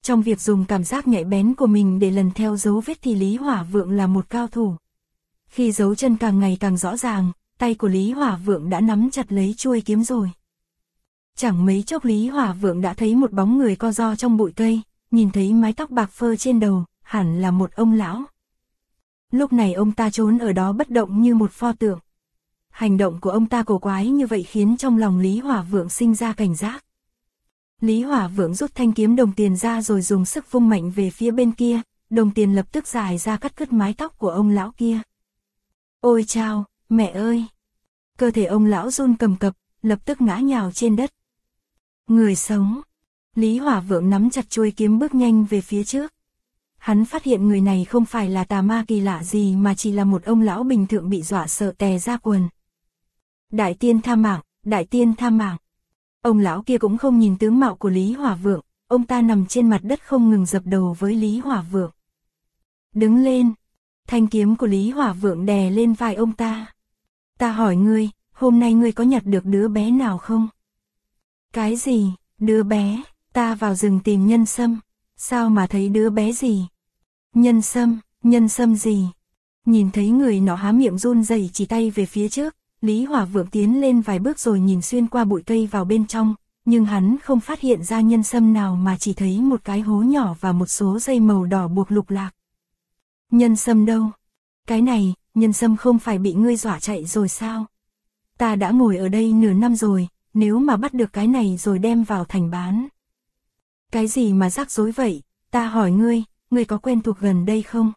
Trong việc dùng cảm giác nhạy bén của mình để lần theo dấu vết thì Lý Hỏa Vượng là một cao thủ. Khi dấu chân càng ngày càng rõ ràng, tay của Lý Hỏa Vượng đã nắm chặt lấy chuôi kiếm rồi. Chẳng mấy chốc Lý Hỏa Vượng đã thấy một bóng người co ro trong bụi cây, nhìn thấy mái tóc bạc phơ trên đầu, hẳn là một ông lão. Lúc này ông ta trốn ở đó bất động như một pho tượng. Hành động của ông ta cổ quái như vậy khiến trong lòng Lý Hỏa Vượng sinh ra cảnh giác. Lý Hỏa Vượng rút thanh kiếm đồng tiền ra rồi dùng sức vung mạnh về phía bên kia, đồng tiền lập tức dài ra cắt đứt mái tóc của ông lão kia. Ôi chao, mẹ ơi! Cơ thể ông lão run cầm cập, lập tức ngã nhào trên đất. Người sống! Lý Hỏa Vượng nắm chặt chuôi kiếm bước nhanh về phía trước. Hắn phát hiện người này không phải là tà ma kỳ lạ gì mà chỉ là một ông lão bình thường bị dọa sợ tè ra quần. Đại tiên tha mạng, đại tiên tha mạng. Ông lão kia cũng không nhìn tướng mạo của Lý Hỏa Vượng, ông ta nằm trên mặt đất không ngừng dập đầu với Lý Hỏa Vượng. Đứng lên! Thanh kiếm của Lý Hỏa Vượng đè lên vai ông ta. Ta hỏi ngươi, hôm nay ngươi có nhặt được đứa bé nào không? Cái gì, đứa bé? Ta vào rừng tìm nhân sâm. Sao mà thấy đứa bé gì? Nhân sâm gì? Nhìn thấy người nọ há miệng run rẩy chỉ tay về phía trước, Lý Hỏa Vượng tiến lên vài bước rồi nhìn xuyên qua bụi cây vào bên trong, nhưng hắn không phát hiện ra nhân sâm nào mà chỉ thấy một cái hố nhỏ và một số dây màu đỏ buộc lục lạc. Nhân sâm đâu? Cái này, nhân sâm không phải bị ngươi dọa chạy rồi sao? Ta đã ngồi ở đây nửa năm rồi, nếu mà bắt được cái này rồi đem vào thành bán. Cái gì mà rắc rối vậy? Ta hỏi ngươi có quen thuộc gần đây không?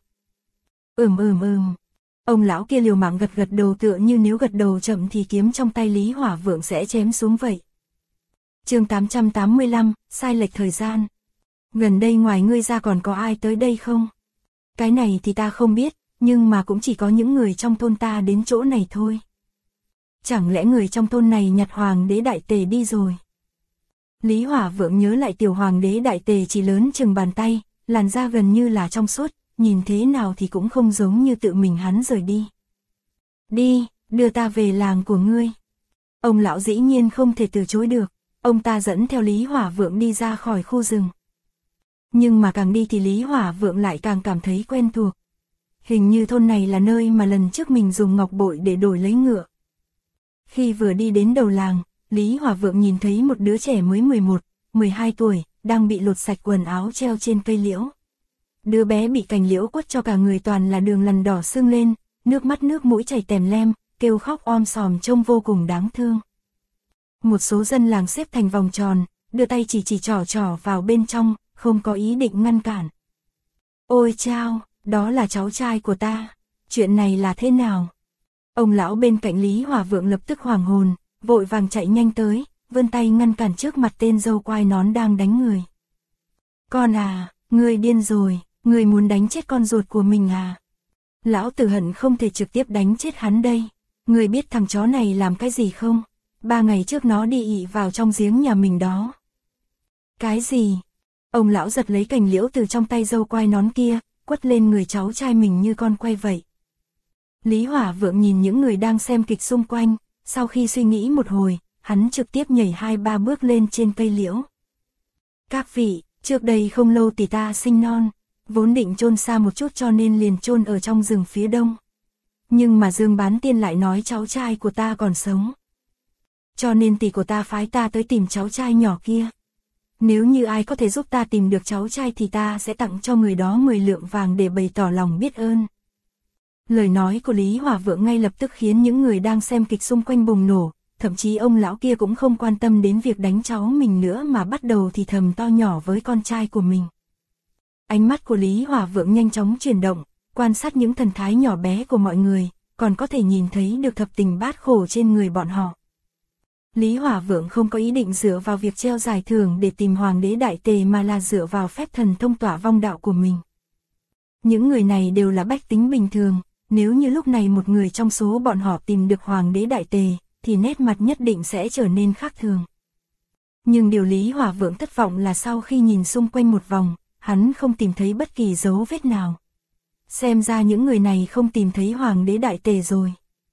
Ông lão kia liều mạng gật gật đầu tựa như nếu gật đầu chậm thì kiếm trong tay Lý Hỏa Vượng sẽ chém xuống vậy. Chương 885, sai lệch thời gian. Gần đây ngoài ngươi ra còn có ai tới đây không? Cái này thì ta không biết, nhưng mà cũng chỉ có những người trong thôn ta đến chỗ này thôi. Chẳng lẽ người trong thôn này nhặt hoàng đế đại tề đi rồi? Lý Hỏa Vượng nhớ lại tiểu hoàng đế đại tề chỉ lớn chừng bàn tay, làn da gần như là trong suốt, nhìn thế nào thì cũng không giống như tự mình hắn rời đi. Đi, đưa ta về làng của ngươi. Ông lão dĩ nhiên không thể từ chối được, ông ta dẫn theo Lý Hỏa Vượng đi ra khỏi khu rừng. Nhưng mà càng đi thì Lý Hỏa Vượng lại càng cảm thấy quen thuộc. Hình như thôn này là nơi mà lần trước mình dùng ngọc bội để đổi lấy ngựa. Khi vừa đi đến đầu làng, Lý Hỏa Vượng nhìn thấy một đứa trẻ mới 11, 12 tuổi, đang bị lột sạch quần áo treo trên cây liễu. Đứa bé bị cành liễu quất cho cả người toàn là đường lằn đỏ sưng lên, nước mắt nước mũi chảy tèm lem, kêu khóc om sòm trông vô cùng đáng thương. Một số dân làng xếp thành vòng tròn, đưa tay chỉ trỏ vào bên trong, không có ý định ngăn cản. Ôi chao, đó là cháu trai của ta, chuyện này là thế nào? Ông lão bên cạnh Lý Hỏa Vượng lập tức hoảng hồn, vội vàng chạy nhanh tới, vươn tay ngăn cản trước mặt tên dâu quai nón đang đánh người. Con à, ngươi điên rồi, ngươi muốn đánh chết con ruột của mình à? Lão tử hận không thể trực tiếp đánh chết hắn đây. Ngươi biết thằng chó này làm cái gì không? 3 ngày trước nó đi ị vào trong giếng nhà mình đó. Cái gì? Ông lão giật lấy cành liễu từ trong tay dâu quai nón kia, quất lên người cháu trai mình như con quay vậy. Lý Hỏa Vượng nhìn những người đang xem kịch xung quanh, sau khi suy nghĩ một hồi, hắn trực tiếp nhảy 2-3 bước lên trên cây liễu. Các vị, trước đây không lâu tỷ ta sinh non, vốn định chôn xa một chút cho nên liền chôn ở trong rừng phía đông. Nhưng mà Dương Bán Tiên lại nói cháu trai của ta còn sống. Cho nên tỷ của ta phái ta tới tìm cháu trai nhỏ kia. Nếu như ai có thể giúp ta tìm được cháu trai thì ta sẽ tặng cho người đó 10 lượng vàng để bày tỏ lòng biết ơn. Lời nói của Lý Hỏa Vượng ngay lập tức khiến những người đang xem kịch xung quanh bùng nổ, thậm chí ông lão kia cũng không quan tâm đến việc đánh cháu mình nữa mà bắt đầu thì thầm to nhỏ với con trai của mình. Ánh mắt của Lý Hỏa Vượng nhanh chóng chuyển động, quan sát những thần thái nhỏ bé của mọi người, còn có thể nhìn thấy được thập tình bát khổ trên người bọn họ. Lý Hỏa Vượng không có ý định dựa vào việc treo giải thưởng để tìm hoàng đế đại tề mà là dựa vào phép thần thông tỏa vong đạo của mình. Những người này đều là bách tính bình thường, nếu như lúc này một người trong số bọn họ tìm được hoàng đế đại tề, thì nét mặt nhất định sẽ trở nên khác thường. Nhưng điều Lý Hỏa Vượng thất vọng là sau khi nhìn xung quanh một vòng, hắn không tìm thấy bất kỳ dấu vết nào. Xem ra những người này không tìm thấy hoàng đế đại tề rồi.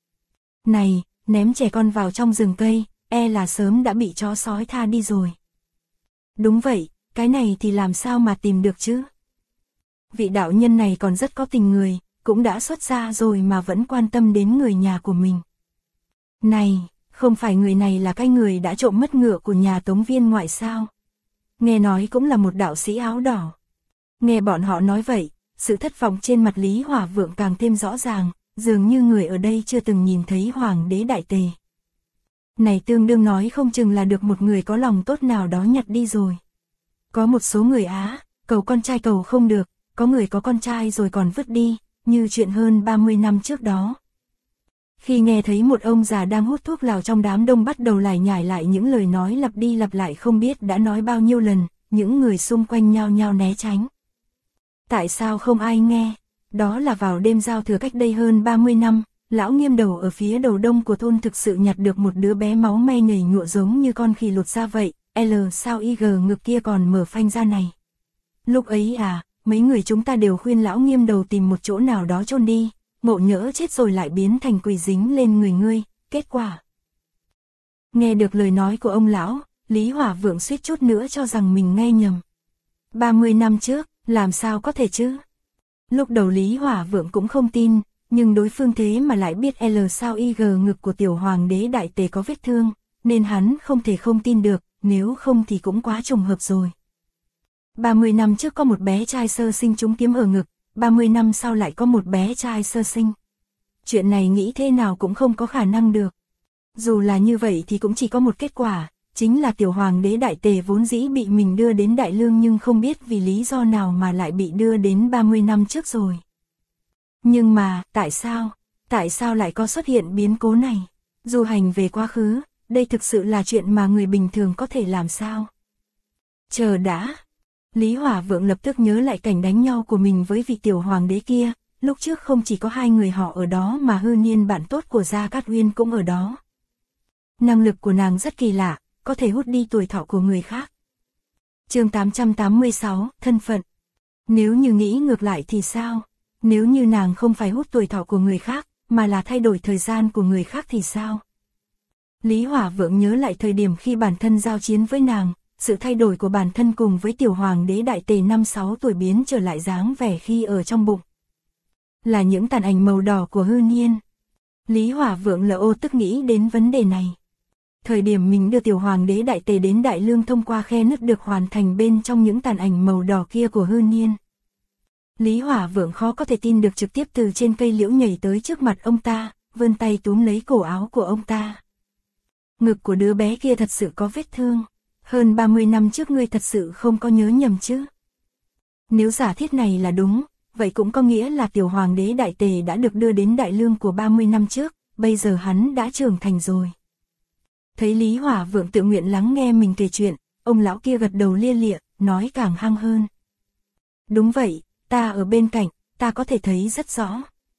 Này, ném trẻ con vào trong rừng cây, e là sớm đã bị chó sói tha đi rồi. Đúng vậy, cái này thì làm sao mà tìm được chứ? Vị đạo nhân này còn rất có tình người, cũng đã xuất gia rồi mà vẫn quan tâm đến người nhà của mình. Này, không phải người này là cái người đã trộm mất ngựa của nhà Tống viên ngoại sao? Nghe nói cũng là một đạo sĩ áo đỏ. Nghe bọn họ nói vậy, sự thất vọng trên mặt Lý Hỏa Vượng càng thêm rõ ràng, dường như người ở đây chưa từng nhìn thấy Hoàng đế Đại Tề. Này tương đương nói không chừng là được một người có lòng tốt nào đó nhặt đi rồi. Có một số người cầu con trai cầu không được, có người có con trai rồi còn vứt đi, như chuyện hơn 30 năm trước đó. Khi nghe thấy một ông già đang hút thuốc lào trong đám đông bắt đầu lải nhải lại những lời nói lặp đi lặp lại không biết đã nói bao nhiêu lần, những người xung quanh nhao nhao né tránh. Tại sao không ai nghe? Đó là vào đêm giao thừa cách đây hơn 30 năm, lão Nghiêm Đầu ở phía đầu đông của thôn thực sự nhặt được một đứa bé máu me nhảy nhụa giống như con khỉ lột ra vậy, sao ngực kia còn mở phanh ra này. Lúc ấy mấy người chúng ta đều khuyên lão Nghiêm Đầu tìm một chỗ nào đó chôn đi, ngộ nhỡ chết rồi lại biến thành quỷ dính lên người ngươi, kết quả. Nghe được lời nói của ông lão, Lý Hỏa Vượng suýt chút nữa cho rằng mình nghe nhầm. 30 năm trước, làm sao có thể chứ? Lúc đầu Lý Hỏa Vượng cũng không tin, nhưng đối phương thế mà lại biết sao ngực của tiểu hoàng đế Đại Tề có vết thương, nên hắn không thể không tin được, nếu không thì cũng quá trùng hợp rồi. 30 năm trước có một bé trai sơ sinh trúng kiếm ở ngực, 30 năm sau lại có một bé trai sơ sinh. Chuyện này nghĩ thế nào cũng không có khả năng được. Dù là như vậy thì cũng chỉ có một kết quả, chính là tiểu hoàng đế Đại Tề vốn dĩ bị mình đưa đến Đại Lương nhưng không biết vì lý do nào mà lại bị đưa đến 30 năm trước rồi. Nhưng mà, tại sao lại có xuất hiện biến cố này? Du hành về quá khứ, đây thực sự là chuyện mà người bình thường có thể làm sao? Chờ đã. Lý Hỏa Vượng lập tức nhớ lại cảnh đánh nhau của mình với vị tiểu hoàng đế kia, lúc trước không chỉ có hai người họ ở đó mà Hư Niên bạn tốt của Gia Cát Uyên cũng ở đó. Năng lực của nàng rất kỳ lạ, có thể hút đi tuổi thọ của người khác. Chương 886, thân phận. Nếu như nghĩ ngược lại thì sao? Nếu như nàng không phải hút tuổi thọ của người khác, mà là thay đổi thời gian của người khác thì sao? Lý Hỏa Vượng nhớ lại thời điểm khi bản thân giao chiến với nàng, sự thay đổi của bản thân cùng với tiểu hoàng đế Đại Tề 5-6 tuổi biến trở lại dáng vẻ khi ở trong bụng. Là những tàn ảnh màu đỏ của Hư Niên. Lý Hỏa Vượng tức nghĩ đến vấn đề này. Thời điểm mình đưa tiểu hoàng đế Đại Tề đến Đại Lương thông qua khe nứt được hoàn thành bên trong những tàn ảnh màu đỏ kia của Hư Niên. Lý Hỏa Vượng khó có thể tin được trực tiếp từ trên cây liễu nhảy tới trước mặt ông ta, vươn tay túm lấy cổ áo của ông ta. Ngực của đứa bé kia thật sự có vết thương. Hơn 30 năm trước ngươi thật sự không có nhớ nhầm chứ? Nếu giả thiết này là đúng, vậy cũng có nghĩa là tiểu hoàng đế Đại Tề đã được đưa đến Đại Lương của 30 năm trước, bây giờ hắn đã trưởng thành rồi. Thấy Lý Hỏa Vượng tự nguyện lắng nghe mình kể chuyện, ông lão kia gật đầu lia lịa, nói càng hăng hơn. Đúng vậy, ta ở bên cạnh, ta có thể thấy rất rõ.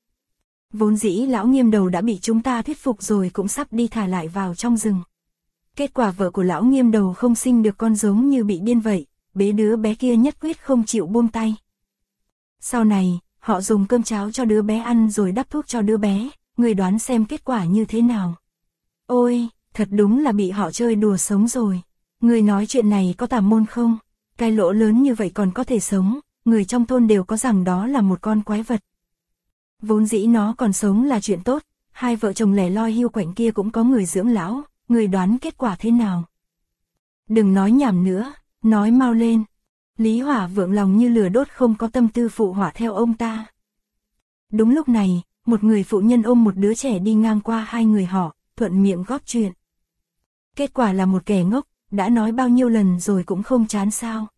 Vốn dĩ lão Nghiêm Đầu đã bị chúng ta thuyết phục rồi cũng sắp đi thả lại vào trong rừng. Kết quả vợ của lão Nghiêm Đầu không sinh được con giống như bị điên vậy, bế đứa bé kia nhất quyết không chịu buông tay. Sau này, họ dùng cơm cháo cho đứa bé ăn rồi đắp thuốc cho đứa bé, người đoán xem kết quả như thế nào. Ôi, thật đúng là bị họ chơi đùa sống rồi. Người nói chuyện này có tà môn không? Cái lỗ lớn như vậy còn có thể sống, người trong thôn đều có rằng đó là một con quái vật. Vốn dĩ nó còn sống là chuyện tốt, hai vợ chồng lẻ loi hiu quạnh kia cũng có người dưỡng lão, người đoán kết quả thế nào? Đừng nói nhảm nữa, nói mau lên. Lý Hỏa Vượng lòng như lửa đốt không có tâm tư phụ họa theo ông ta. Đúng lúc này, một người phụ nhân ôm một đứa trẻ đi ngang qua hai người họ, thuận miệng góp chuyện. Kết quả là một kẻ ngốc, đã nói bao nhiêu lần rồi cũng không chán sao.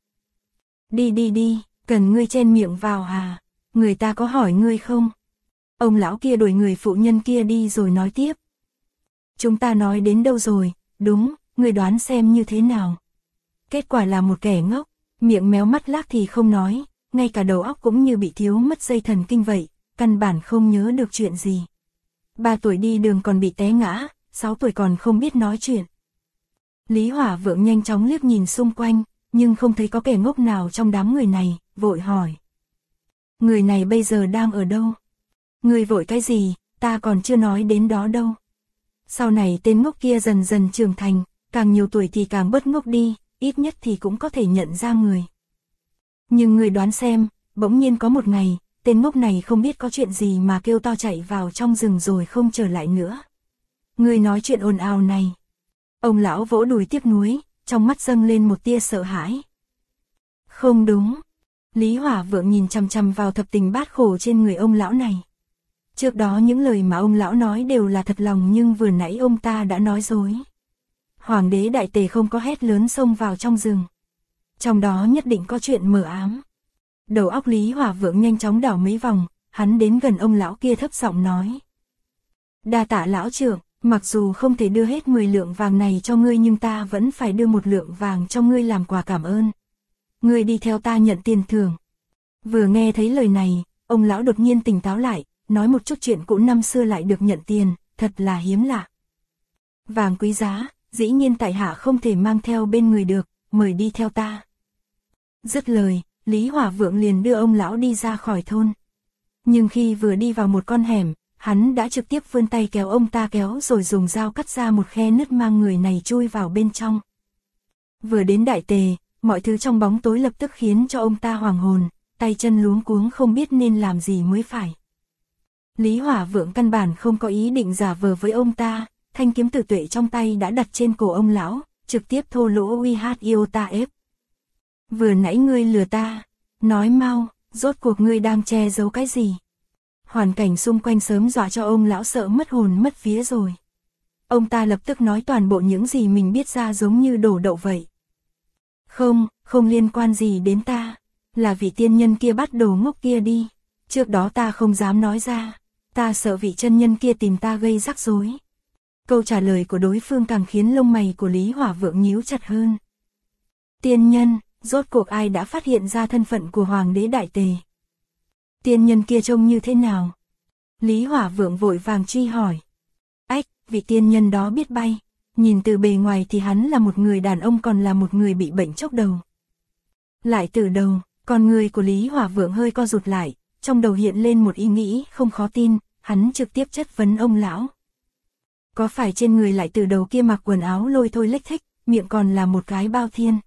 Đi, cần ngươi chen miệng vào à, người ta có hỏi ngươi không? Ông lão kia đuổi người phụ nhân kia đi rồi nói tiếp. Chúng ta nói đến đâu rồi, đúng, ngươi đoán xem như thế nào. Kết quả là một kẻ ngốc, miệng méo mắt lác thì không nói, ngay cả đầu óc cũng như bị thiếu mất dây thần kinh vậy, căn bản không nhớ được chuyện gì. 3 tuổi đi đường còn bị té ngã, 6 tuổi còn không biết nói chuyện. Lý Hỏa Vượng nhanh chóng liếc nhìn xung quanh, nhưng không thấy có kẻ ngốc nào trong đám người này, vội hỏi. Người này bây giờ đang ở đâu? Người vội cái gì, ta còn chưa nói đến đó đâu. Sau này tên ngốc kia dần dần trưởng thành, càng nhiều tuổi thì càng bớt ngốc đi, ít nhất thì cũng có thể nhận ra người. Nhưng người đoán xem, bỗng nhiên có một ngày, tên ngốc này không biết có chuyện gì mà kêu to chạy vào trong rừng rồi không trở lại nữa. Người nói chuyện ồn ào này. Ông lão vỗ đùi tiếc nuối, trong mắt dâng lên một tia sợ hãi. Không đúng. Lý Hỏa Vượng nhìn chằm chằm vào thập tình bát khổ trên người ông lão này. Trước đó những lời mà ông lão nói đều là thật lòng nhưng vừa nãy ông ta đã nói dối. Hoàng đế đại tề không có hét lớn xông vào trong rừng. Trong đó nhất định có chuyện mờ ám. Đầu óc Lý Hỏa Vượng nhanh chóng đảo mấy vòng, hắn đến gần ông lão kia thấp giọng nói. Đa tạ lão trưởng, mặc dù không thể đưa hết 10 lượng vàng này cho ngươi nhưng ta vẫn phải đưa 1 lượng vàng cho ngươi làm quà cảm ơn. Ngươi đi theo ta nhận tiền thưởng. Vừa nghe thấy lời này, ông lão đột nhiên tỉnh táo lại, nói một chút chuyện cũ năm xưa lại được nhận tiền, thật là hiếm lạ. Vàng quý giá, dĩ nhiên tại hạ không thể mang theo bên người được, mời đi theo ta. Dứt lời, Lý Hỏa Vượng liền đưa ông lão đi ra khỏi thôn. Nhưng khi vừa đi vào một con hẻm, hắn đã trực tiếp vươn tay kéo ông ta kéo rồi dùng dao cắt ra một khe nứt mang người này chui vào bên trong. Vừa đến đại tề, mọi thứ trong bóng tối lập tức khiến cho ông ta hoàng hồn, tay chân luống cuống không biết nên làm gì mới phải. Lý Hỏa Vượng căn bản không có ý định giả vờ với ông ta, thanh kiếm tử tuệ trong tay đã đặt trên cổ ông lão, trực tiếp thô lỗ uy hát yêu ta ép. Vừa nãy ngươi lừa ta, nói mau, rốt cuộc ngươi đang che giấu cái gì? Hoàn cảnh xung quanh sớm dọa cho ông lão sợ mất hồn mất vía rồi. Ông ta lập tức nói toàn bộ những gì mình biết ra giống như đổ đậu vậy. Không liên quan gì đến ta, là vị tiên nhân kia bắt đồ ngốc kia đi. Trước đó ta không dám nói ra, ta sợ vị chân nhân kia tìm ta gây rắc rối. Câu trả lời của đối phương càng khiến lông mày của Lý Hỏa Vượng nhíu chặt hơn. Tiên nhân, rốt cuộc ai đã phát hiện ra thân phận của Hoàng đế Đại Tề? Tiên nhân kia trông như thế nào? Lý Hỏa Vượng vội vàng truy hỏi. Ách, vị tiên nhân đó biết bay, nhìn từ bề ngoài thì hắn là một người đàn ông còn là một người bị bệnh chốc đầu. Lại từ đầu, con người của Lý Hỏa Vượng hơi co rụt lại, trong đầu hiện lên một ý nghĩ không khó tin, hắn trực tiếp chất vấn ông lão. Có phải trên người lại từ đầu kia mặc quần áo lôi thôi lếch thếch, miệng còn là một cái bao thiên?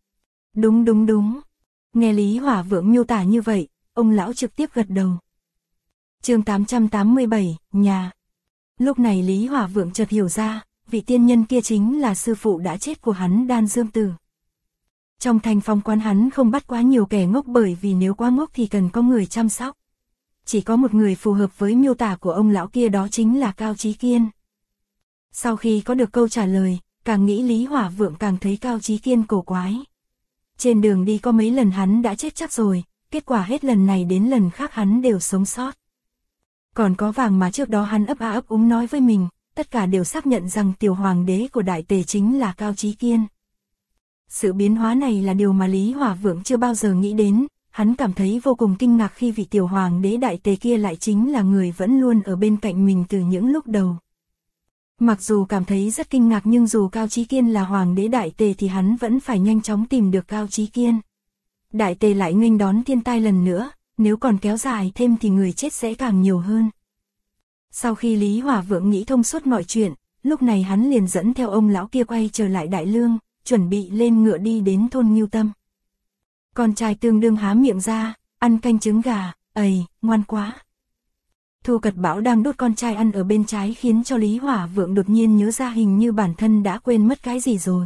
Đúng. Nghe Lý Hỏa Vượng miêu tả như vậy, ông lão trực tiếp gật đầu. Chương 887, nhà. Lúc này Lý Hỏa Vượng chợt hiểu ra, vị tiên nhân kia chính là sư phụ đã chết của hắn Đan Dương Tử. Trong thành phong quán hắn không bắt quá nhiều kẻ ngốc bởi vì nếu quá ngốc thì cần có người chăm sóc. Chỉ có một người phù hợp với miêu tả của ông lão kia, đó chính là Cao Chí Kiên. Sau khi có được câu trả lời, càng nghĩ Lý Hỏa Vượng càng thấy Cao Chí Kiên cổ quái. Trên đường đi có mấy lần hắn đã chết chắc rồi, kết quả hết lần này đến lần khác hắn đều sống sót. Còn có vàng mà trước đó hắn ấp a ấp úng nói với mình, tất cả đều xác nhận rằng tiểu hoàng đế của Đại Tề chính là Cao Chí Kiên. Sự biến hóa này là điều mà Lý Hỏa Vượng chưa bao giờ nghĩ đến, hắn cảm thấy vô cùng kinh ngạc khi vị tiểu hoàng đế Đại Tề kia lại chính là người vẫn luôn ở bên cạnh mình từ những lúc đầu. Mặc dù cảm thấy rất kinh ngạc nhưng dù Cao Chí Kiên là hoàng đế Đại Tề thì hắn vẫn phải nhanh chóng tìm được Cao Chí Kiên. Đại Tề lại nghênh đón thiên tai lần nữa, nếu còn kéo dài thêm thì người chết sẽ càng nhiều hơn. Sau khi Lý Hỏa Vượng nghĩ thông suốt mọi chuyện, lúc này hắn liền dẫn theo ông lão kia quay trở lại Đại Lương, chuẩn bị lên ngựa đi đến thôn Ngưu Tâm. Con trai tương đương há miệng ra, ăn canh trứng gà, ầy, ngoan quá. Thu Cật Bảo đang đút con trai ăn ở bên trái khiến cho Lý Hỏa Vượng đột nhiên nhớ ra hình như bản thân đã quên mất cái gì rồi.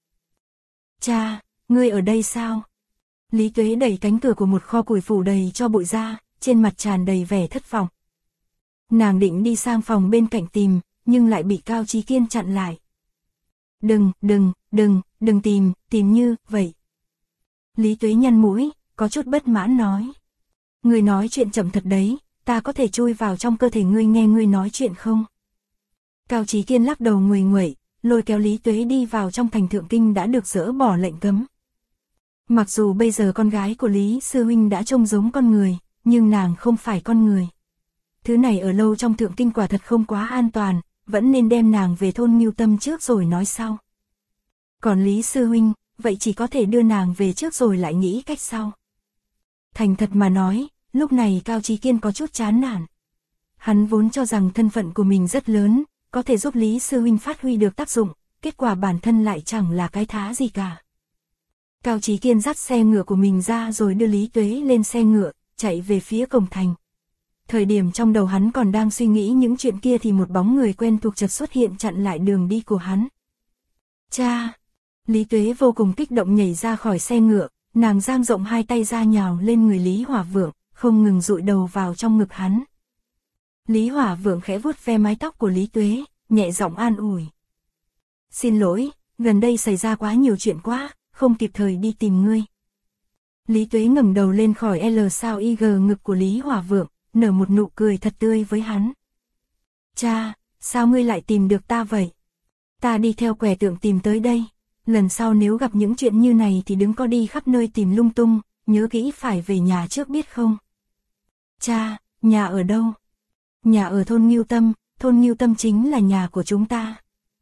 Cha, ngươi ở đây sao? Lý Tuế đẩy cánh cửa của một kho củi phủ đầy cho bụi ra, trên mặt tràn đầy vẻ thất vọng. Nàng định đi sang phòng bên cạnh tìm, nhưng lại bị Cao Chí Kiên chặn lại. Đừng tìm như vậy. Lý Tuế nhăn mũi, có chút bất mãn nói. Ngươi nói chuyện chậm thật đấy, ta có thể chui vào trong cơ thể ngươi nghe ngươi nói chuyện không? Cao Chí Kiên lắc đầu nguầy nguậy, lôi kéo Lý Tuế đi vào trong thành Thượng Kinh đã được dỡ bỏ lệnh cấm. Mặc dù bây giờ con gái của Lý Sư Huynh đã trông giống con người, nhưng nàng không phải con người. Thứ này ở lâu trong Thượng Kinh quả thật không quá an toàn, vẫn nên đem nàng về thôn Ngưu Tâm trước rồi nói sau. Còn Lý Sư Huynh, vậy chỉ có thể đưa nàng về trước rồi lại nghĩ cách sau. Thành thật mà nói, lúc này Cao Chí Kiên có chút chán nản. Hắn vốn cho rằng thân phận của mình rất lớn, có thể giúp Lý Sư Huynh phát huy được tác dụng, kết quả bản thân lại chẳng là cái thá gì cả. Cao Chí Kiên dắt xe ngựa của mình ra rồi đưa Lý Tuế lên xe ngựa, chạy về phía cổng thành. Thời điểm trong đầu hắn còn đang suy nghĩ những chuyện kia thì một bóng người quen thuộc chợt xuất hiện chặn lại đường đi của hắn. Cha! Lý Tuế vô cùng kích động nhảy ra khỏi xe ngựa, nàng dang rộng hai tay ra nhào lên người Lý Hỏa Vượng, không ngừng dụi đầu vào trong ngực hắn. Lý Hỏa Vượng khẽ vuốt ve mái tóc của Lý Tuế, nhẹ giọng an ủi. Xin lỗi, gần đây xảy ra quá nhiều chuyện quá, không kịp thời đi tìm ngươi. Lý Tuế ngẩng đầu lên khỏi L sao IG ngực của Lý Hỏa Vượng, nở một nụ cười thật tươi với hắn. Cha, sao ngươi lại tìm được ta vậy? Ta đi theo quẻ tượng tìm tới đây. Lần sau nếu gặp những chuyện như này thì đừng có đi khắp nơi tìm lung tung, nhớ kỹ phải về nhà trước biết không? Cha, nhà ở đâu? Nhà ở thôn Ngưu Tâm chính là nhà của chúng ta.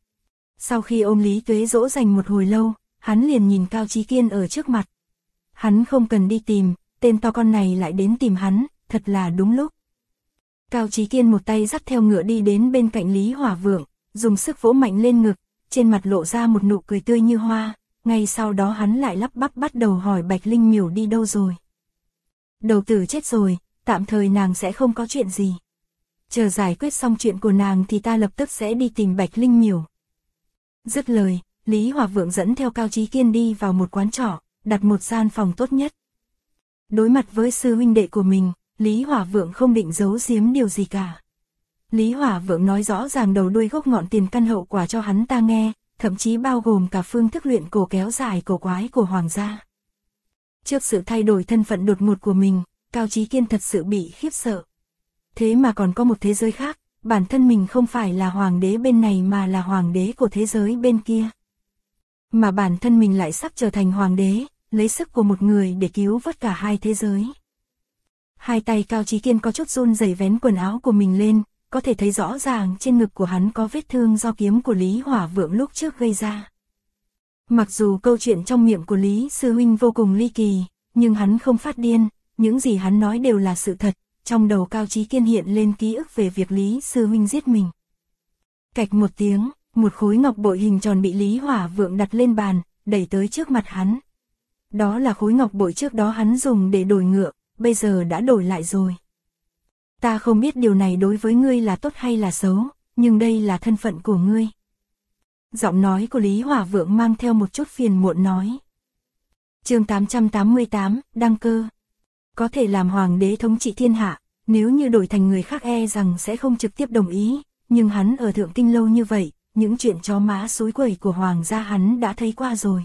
Sau khi ôm Lý Tuế dỗ dành một hồi lâu, hắn liền nhìn Cao Chí Kiên ở trước mặt. Hắn không cần đi tìm, tên to con này lại đến tìm hắn, thật là đúng lúc. Cao Chí Kiên một tay dắt theo ngựa đi đến bên cạnh Lý Hỏa Vượng, dùng sức vỗ mạnh lên ngực, trên mặt lộ ra một nụ cười tươi như hoa, ngay sau đó hắn lại lắp bắp bắt đầu hỏi Bạch Linh Miểu đi đâu rồi. Đầu tử chết rồi, tạm thời nàng sẽ không có chuyện gì. Chờ giải quyết xong chuyện của nàng thì ta lập tức sẽ đi tìm Bạch Linh Miểu. Dứt lời, Lý Hỏa Vượng dẫn theo Cao Chí Kiên đi vào một quán trọ, đặt một gian phòng tốt nhất. Đối mặt với sư huynh đệ của mình, Lý Hỏa Vượng không định giấu giếm điều gì cả. Lý Hỏa Vượng nói rõ ràng đầu đuôi gốc ngọn tiền căn hậu quả cho hắn ta nghe, thậm chí bao gồm cả phương thức luyện cổ kéo dài cổ quái của hoàng gia. Trước sự thay đổi thân phận đột ngột của mình, Cao Chí Kiên thật sự bị khiếp sợ. Thế mà còn có một thế giới khác, bản thân mình không phải là hoàng đế bên này mà là hoàng đế của thế giới bên kia. Mà bản thân mình lại sắp trở thành hoàng đế, lấy sức của một người để cứu vớt cả hai thế giới. Hai tay Cao Chí Kiên có chút run rẩy vén quần áo của mình lên, có thể thấy rõ ràng trên ngực của hắn có vết thương do kiếm của Lý Hỏa Vượng lúc trước gây ra. Mặc dù câu chuyện trong miệng của Lý Sư Huynh vô cùng ly kỳ, nhưng hắn không phát điên, những gì hắn nói đều là sự thật, trong đầu Cao Chí Kiên hiện lên ký ức về việc Lý Sư Huynh giết mình. Cạch một tiếng, một khối ngọc bội hình tròn bị Lý Hỏa Vượng đặt lên bàn, đẩy tới trước mặt hắn. Đó là khối ngọc bội trước đó hắn dùng để đổi ngựa, bây giờ đã đổi lại rồi. Ta không biết điều này đối với ngươi là tốt hay là xấu, nhưng đây là thân phận của ngươi. Giọng nói của Lý Hỏa Vượng mang theo một chút phiền muộn nói. Chương 888, đăng cơ. Có thể làm hoàng đế thống trị thiên hạ, nếu như đổi thành người khác e rằng sẽ không trực tiếp đồng ý, nhưng hắn ở Thượng Kinh lâu như vậy, những chuyện chó má xúi quẩy của hoàng gia hắn đã thấy qua rồi.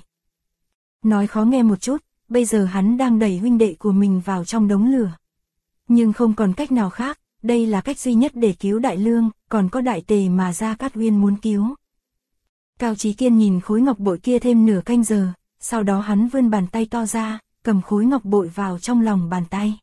Nói khó nghe một chút, bây giờ hắn đang đẩy huynh đệ của mình vào trong đống lửa. Nhưng không còn cách nào khác, đây là cách duy nhất để cứu Đại Lương, còn có Đại Tề mà Gia Cát Uyên muốn cứu. Cao Chí Kiên nhìn khối ngọc bội kia thêm nửa canh giờ, sau đó hắn vươn bàn tay to ra, cầm khối ngọc bội vào trong lòng bàn tay.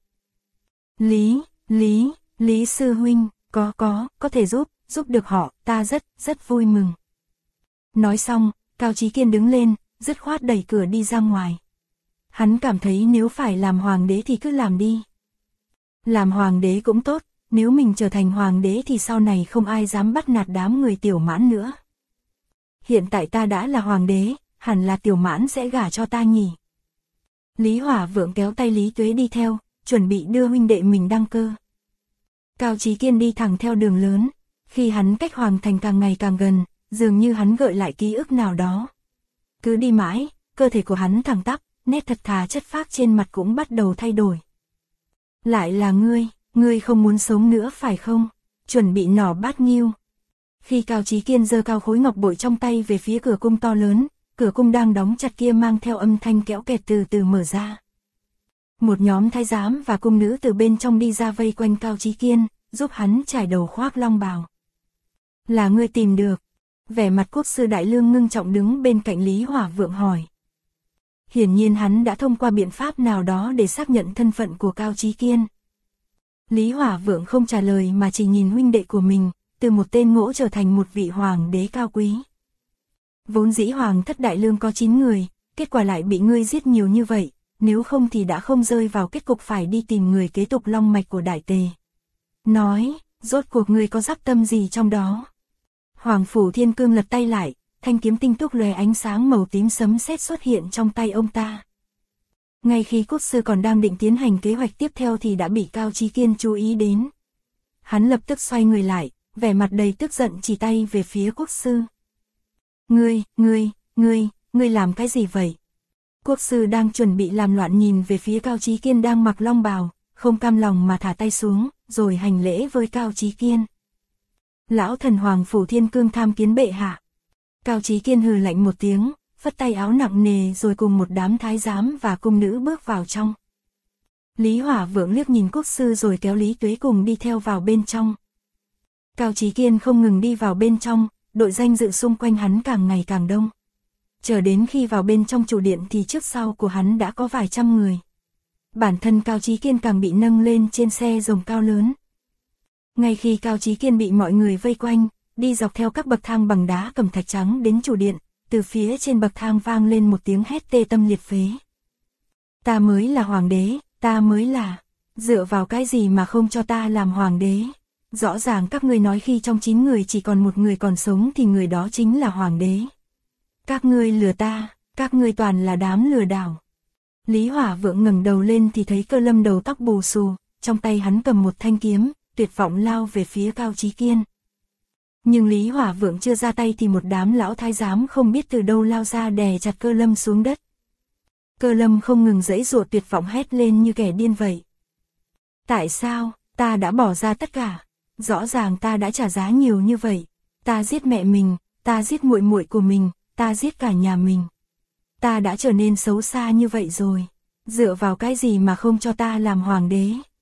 Lý Sư Huynh, có thể giúp được họ, ta rất vui mừng. Nói xong, Cao Chí Kiên đứng lên, dứt khoát đẩy cửa đi ra ngoài. Hắn cảm thấy nếu phải làm hoàng đế thì cứ làm đi. Làm hoàng đế cũng tốt, nếu mình trở thành hoàng đế thì sau này không ai dám bắt nạt đám người Tiểu Mãn nữa. Hiện tại ta đã là hoàng đế, hẳn là Tiểu Mãn sẽ gả cho ta nhỉ. Lý Hỏa Vượng kéo tay Lý Tuế đi theo, chuẩn bị đưa huynh đệ mình đăng cơ. Cao Chí Kiên đi thẳng theo đường lớn, khi hắn cách hoàng thành càng ngày càng gần, dường như hắn gợi lại ký ức nào đó. Cứ đi mãi, cơ thể của hắn thẳng tắp, nét thật thà chất phác trên mặt cũng bắt đầu thay đổi. Lại là ngươi không muốn sống nữa phải không? Chuẩn bị nỏ bát nghiêu. Khi Cao Chí Kiên giơ cao khối ngọc bội trong tay về phía cửa cung to lớn, cửa cung đang đóng chặt kia mang theo âm thanh kéo kẹt từ từ mở ra. Một nhóm thái giám và cung nữ từ bên trong đi ra vây quanh Cao Chí Kiên, giúp hắn trải đầu khoác long bào. Là ngươi tìm được. Vẻ mặt quốc sư Đại Lương ngưng trọng đứng bên cạnh Lý Hỏa Vượng hỏi. Hiển nhiên hắn đã thông qua biện pháp nào đó để xác nhận thân phận của Cao Chí Kiên. Lý Hỏa Vượng không trả lời mà chỉ nhìn huynh đệ của mình, từ một tên ngỗ trở thành một vị hoàng đế cao quý. Vốn dĩ hoàng thất Đại Lương có 9 người, kết quả lại bị ngươi giết nhiều như vậy, nếu không thì đã không rơi vào kết cục phải đi tìm người kế tục long mạch của Đại Tề. Nói, rốt cuộc ngươi có dắp tâm gì trong đó? Hoàng Phủ Thiên Cương lật tay lại, thanh kiếm tinh túc lóe ánh sáng màu tím sấm sét xuất hiện trong tay ông ta. Ngay khi quốc sư còn đang định tiến hành kế hoạch tiếp theo thì đã bị Cao Chí Kiên chú ý đến. Hắn lập tức xoay người lại, vẻ mặt đầy tức giận chỉ tay về phía quốc sư. Ngươi làm cái gì vậy? Quốc sư đang chuẩn bị làm loạn nhìn về phía Cao Chí Kiên đang mặc long bào, không cam lòng mà thả tay xuống, rồi hành lễ với Cao Chí Kiên. Lão thần Hoàng Phủ Thiên Cương tham kiến bệ hạ. Cao Chí Kiên hừ lạnh một tiếng, phất tay áo nặng nề rồi cùng một đám thái giám và cung nữ bước vào trong. Lý Hỏa Vượng liếc nhìn quốc sư rồi kéo Lý Tuế cùng đi theo vào bên trong. Cao Chí Kiên không ngừng đi vào bên trong, đội danh dự xung quanh hắn càng ngày càng đông. Chờ đến khi vào bên trong chủ điện thì trước sau của hắn đã có vài trăm người. Bản thân Cao Chí Kiên càng bị nâng lên trên xe rồng cao lớn. Ngay khi Cao Chí Kiên bị mọi người vây quanh, đi dọc theo các bậc thang bằng đá cẩm thạch trắng đến chủ điện, từ phía trên bậc thang vang lên một tiếng hét tê tâm liệt phế. Ta mới là hoàng đế, ta mới là, dựa vào cái gì mà không cho ta làm hoàng đế? Rõ ràng các ngươi nói khi trong 9 người chỉ còn một người còn sống thì người đó chính là hoàng đế. Các ngươi lừa ta, các ngươi toàn là đám lừa đảo. Lý Hỏa Vượng ngẩng đầu lên thì thấy Cơ Lâm đầu tóc bù xù, trong tay hắn cầm một thanh kiếm, tuyệt vọng lao về phía Cao Chí Kiên. Nhưng Lý Hỏa Vượng chưa ra tay thì một đám lão thái giám không biết từ đâu lao ra đè chặt Cơ Lâm xuống đất. Cơ Lâm không ngừng giãy giụa tuyệt vọng hét lên như kẻ điên vậy. Tại sao, ta đã bỏ ra tất cả, rõ ràng ta đã trả giá nhiều như vậy, ta giết mẹ mình, ta giết muội muội của mình, ta giết cả nhà mình. Ta đã trở nên xấu xa như vậy rồi, dựa vào cái gì mà không cho ta làm hoàng đế?